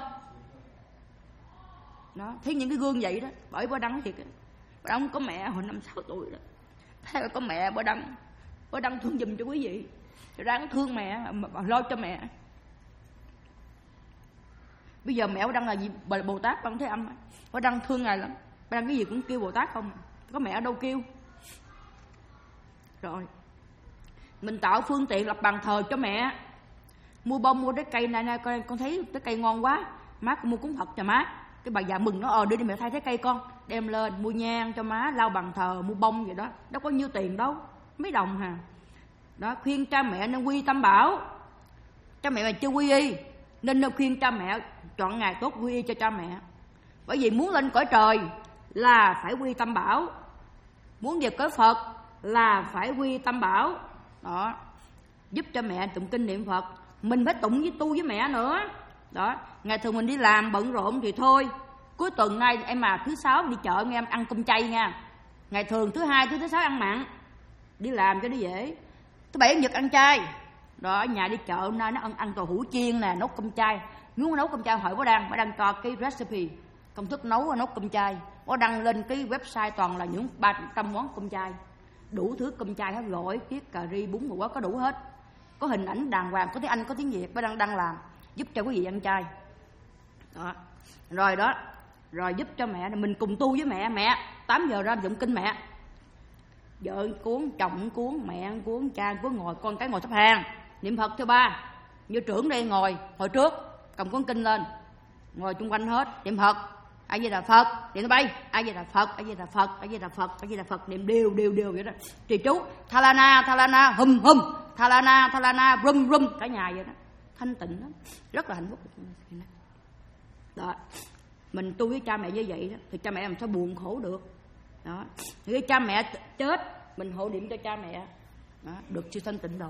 Đó, thấy những cái gương vậy đó, bởi bà Đăng thiệt á. Bà Đăng có mẹ hồi năm sáu tuổi đó. Thấy có mẹ bà Đăng, bà Đăng thương giùm cho quý vị. Bà Đăng thương mẹ, bà lo cho mẹ. Bây giờ mẹ bà Đăng là gì? Bà là Bồ Tát Văn Thế Âm. Bà Đăng thương ngài lắm. Bà Đăng cái gì cũng kêu Bồ Tát không. Có mẹ ở đâu kêu. Rồi mình tạo phương tiện lập bàn thờ cho mẹ. Mua bông mua trái cây này, này con, con thấy trái cây ngon quá, má con mua cúng Phật cho má. Cái bà già mừng nó ờ đưa đi mẹ thay trái cây con. đem lên mua nhang cho má, lau bàn thờ, mua bông vậy đó, đâu có nhiêu tiền đâu, mấy đồng hà. Đó, khuyên cha mẹ nên quy tam bảo. Cha mẹ mà chưa quy y nên nên khuyên cha mẹ chọn ngày tốt quy y cho cha mẹ. Bởi vì muốn lên cõi trời là phải quy tam bảo, muốn về cõi Phật là phải quy tam bảo. Đó, giúp cho mẹ tụng kinh niệm Phật, mình phải tụng với tu với mẹ nữa. Đó, ngày thường mình đi làm bận rộn thì thôi, cuối tuần nay em mà thứ sáu đi chợ nghe em ăn cơm chay nha. Ngày thường thứ hai thứ thứ sáu ăn mặn, đi làm cho nó dễ. Thứ bảy nhật ăn chay. Đó, ở nhà đi chợ nay nó ăn ăn tàu hũ chiên nè, nấu cơm chay. Muốn nấu cơm chay hỏi bố Đăng, bố Đăng cho cái recipe công thức nấu nấu cơm chay. Bố đăng lên cái website toàn là những ba trăm món cơm chay, đủ thứ cơm chay hết, gỏi, kiết, cà ri, bún, bò, có đủ hết. Có hình ảnh đàng hoàng, có tiếng Anh, có tiếng Việt, bố Đăng đăng làm giúp cho quý vị ăn chay. Đó. Rồi đó, rồi giúp cho mẹ, mình cùng tu với mẹ. Mẹ tám giờ ra tụng kinh mẹ, vợ cuốn, chồng cuốn, mẹ cuốn, cha cuốn, ngồi con cái ngồi sắp hàng niệm Phật cho ba. Như trưởng đây ngồi hồi trước cầm cuốn kinh lên, ngồi chung quanh hết niệm Phật. A Di Đà Phật, niệm bay, A Di Đà Phật, A Di Đà Phật, A Di Đà Phật, A Di Đà Phật, niệm đều đều đều vậy đó. Trì chú Thalana Thalana hum hum, Thalana Thalana rum rum, cả nhà vậy đó, thanh tịnh lắm, rất là hạnh phúc. Đó, mình tu với cha mẹ như vậy đó thì cha mẹ làm sao buồn khổ được. Đó, khi cha mẹ chết mình hộ niệm cho cha mẹ, đó, được siêu sanh tịnh độ.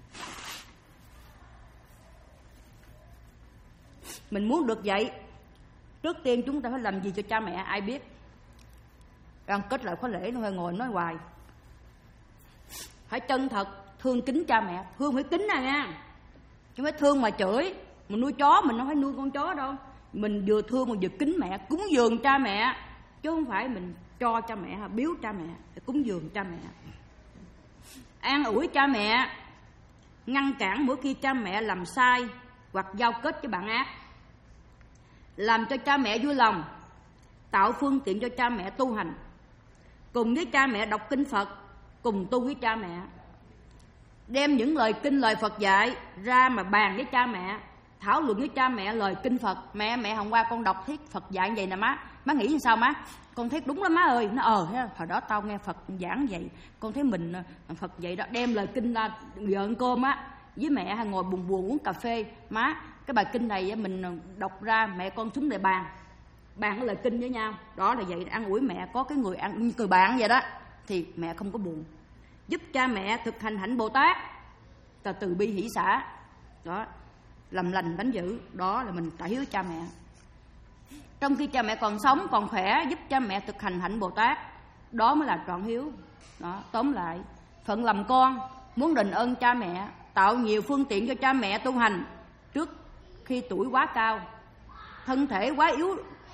Mình muốn được vậy, trước tiên chúng ta phải làm gì cho cha mẹ ai biết. Đang kết lại khóa lễ nó hơi ngồi nói hoài, phải chân thật thương kính cha mẹ. Thương phải kính à nha, chứ phải thương mà chửi. Mình nuôi chó mình không phải nuôi con chó đâu, mình vừa thương mà vừa kính mẹ, cúng dường cha mẹ, chứ không phải mình cho cha mẹ, biếu cha mẹ, phải cúng dường cha mẹ. An ủi cha mẹ, ngăn cản mỗi khi cha mẹ làm sai hoặc giao kết với bạn ác, làm cho cha mẹ vui lòng, tạo phương tiện cho cha mẹ tu hành, cùng với cha mẹ đọc kinh Phật, cùng tu với cha mẹ, đem những lời kinh lời Phật dạy ra mà bàn với cha mẹ, thảo luận với cha mẹ lời kinh Phật. Mẹ mẹ hôm qua con đọc thuyết Phật dạy vậy nè má, má nghĩ như sao má? Con thấy đúng lắm má ơi. Nó ờ thế hồi đó tao nghe Phật giảng vậy, con thấy mình Phật vậy đó, đem lời kinh ra giờ ăn cơm á với mẹ hay ngồi buồn buồn uống cà phê. Má, cái bài kinh này mình đọc ra, mẹ con xuống để bàn bàn cái lời kinh với nhau. Đó là vậy, ăn ủi mẹ, có cái người ăn người bạn vậy đó thì mẹ không có buồn. Giúp cha mẹ thực hành hạnh Bồ Tát, từ từ bi hỷ xả, đó, làm lành đánh dữ, đó là mình trả hiếu cha mẹ. Trong khi cha mẹ còn sống còn khỏe, giúp cha mẹ thực hành hạnh Bồ Tát, đó mới là trọn hiếu. Đó, tóm lại, phận làm con muốn đền ơn cha mẹ, tạo nhiều phương tiện cho cha mẹ tu hành trước khi tuổi quá cao, thân thể quá yếu,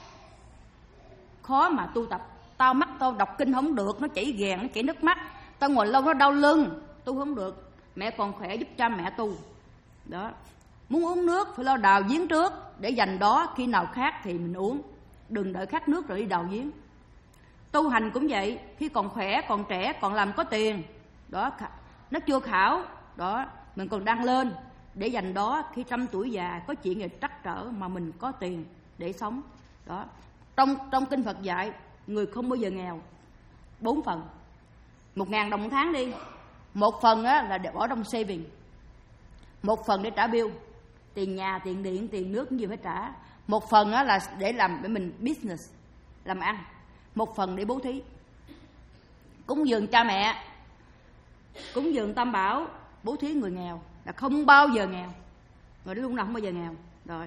khó mà tu tập. Tao mắt tao đọc kinh không được, nó chảy ghèn, nó chảy nước mắt, tao ngồi lâu nó đau lưng, tu không được. Mẹ còn khỏe giúp cha mẹ tu. Đó, muốn uống nước phải lo đào giếng trước, để dành đó khi nào khát thì mình uống, đừng đợi khát nước rồi đi đào giếng. Tu hành cũng vậy, khi còn khỏe, còn trẻ, còn làm có tiền, đó, nó chưa khảo, đó, mình còn đang lên, để dành đó khi trăm tuổi già có chuyện gì trắc trở mà mình có tiền để sống. Đó, trong trong kinh Phật dạy người không bao giờ nghèo. Bốn phần, một ngàn đồng một tháng đi, một phần á là để bỏ trong saving, một phần để trả bill, tiền nhà, tiền điện, tiền nước cái gì phải trả, một phần á là để làm để mình business, làm ăn, một phần để bố thí, cúng dường cha mẹ, cúng dường tam bảo, bố thí người nghèo là không bao giờ nghèo, người đó lúc nào không bao giờ nghèo. Rồi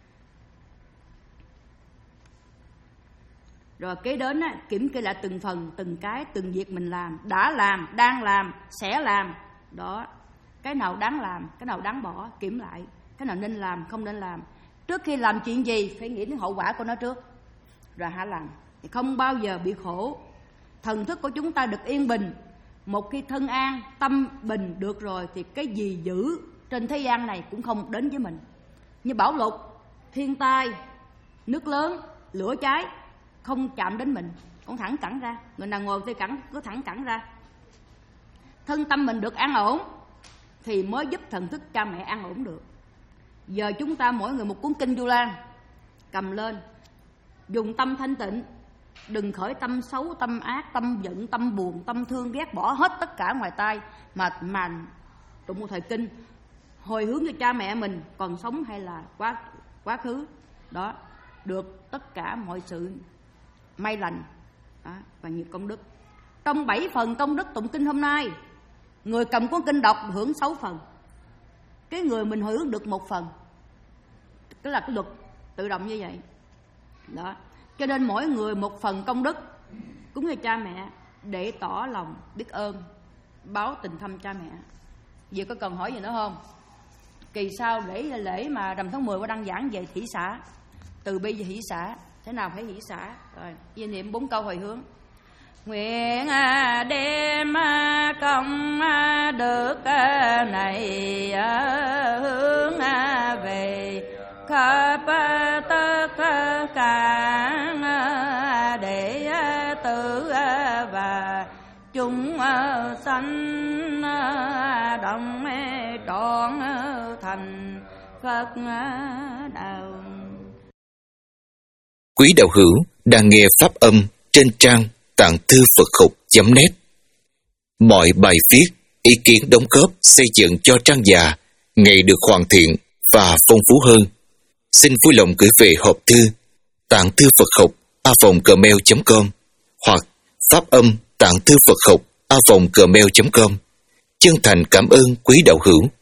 rồi kế đến á, kiểm kê lại từng phần, từng cái, từng việc mình làm, đã làm, đang làm, sẽ làm. Đó, cái nào đáng làm, cái nào đáng bỏ, kiểm lại, cái nào nên làm, không nên làm. Trước khi làm chuyện gì phải nghĩ đến hậu quả của nó trước, rồi hãy làm, thì không bao giờ bị khổ. Thần thức của chúng ta được yên bình. Một khi thân an, tâm bình được rồi thì cái gì dữ trên thế gian này cũng không đến với mình. Như bão lụt, thiên tai, nước lớn, lửa cháy không chạm đến mình, con thẳng cẳng ra. Người nào ngồi thì cẳng, cứ thẳng cẳng ra. Thân tâm mình được an ổn thì mới giúp thần thức cha mẹ an ổn được. Giờ chúng ta mỗi người một cuốn kinh Du Lan, cầm lên, dùng tâm thanh tịnh, Đừng khởi tâm xấu, tâm ác, tâm giận, tâm buồn, tâm thương, ghét bỏ hết tất cả ngoài tai. Mà mà tụng một thời kinh, hồi hướng cho cha mẹ mình còn sống hay là quá quá khứ. Đó, được tất cả mọi sự may lành đó, và nhiều công đức. Trong bảy phần công đức tụng kinh hôm nay, người cầm cuốn kinh đọc hưởng sáu phần, cái người mình hồi hướng được một phần. Cái là cái luật tự động như vậy đó. Cho nên mỗi người một phần công đức cúng cho cha mẹ để tỏ lòng biết ơn, báo tình thâm cha mẹ. Vậy có cần hỏi gì nữa không? Kỳ sau lễ lễ mà rằm tháng mười qua đăng giảng về hỷ xả, từ bi về hỷ xả, thế nào phải hỷ xả. Rồi ghi niệm bốn câu hồi hướng. Nguyện đem công đức này hướng về khắp tất cả đệ tử và chúng sanh đồng trọn thành Phật đạo. Quý đạo hữu đang nghe pháp âm trên trang tạng thư Phật học chấm net. Mọi bài viết, ý kiến đóng góp xây dựng cho trang già ngày được hoàn thiện và phong phú hơn. Xin vui lòng gửi về hộp thư tạng thư Phật học a vòng gmail chấm com hoặc pháp âm tạng thư Phật học a vòng gmail chấm com. Chân thành cảm ơn quý đạo hữu.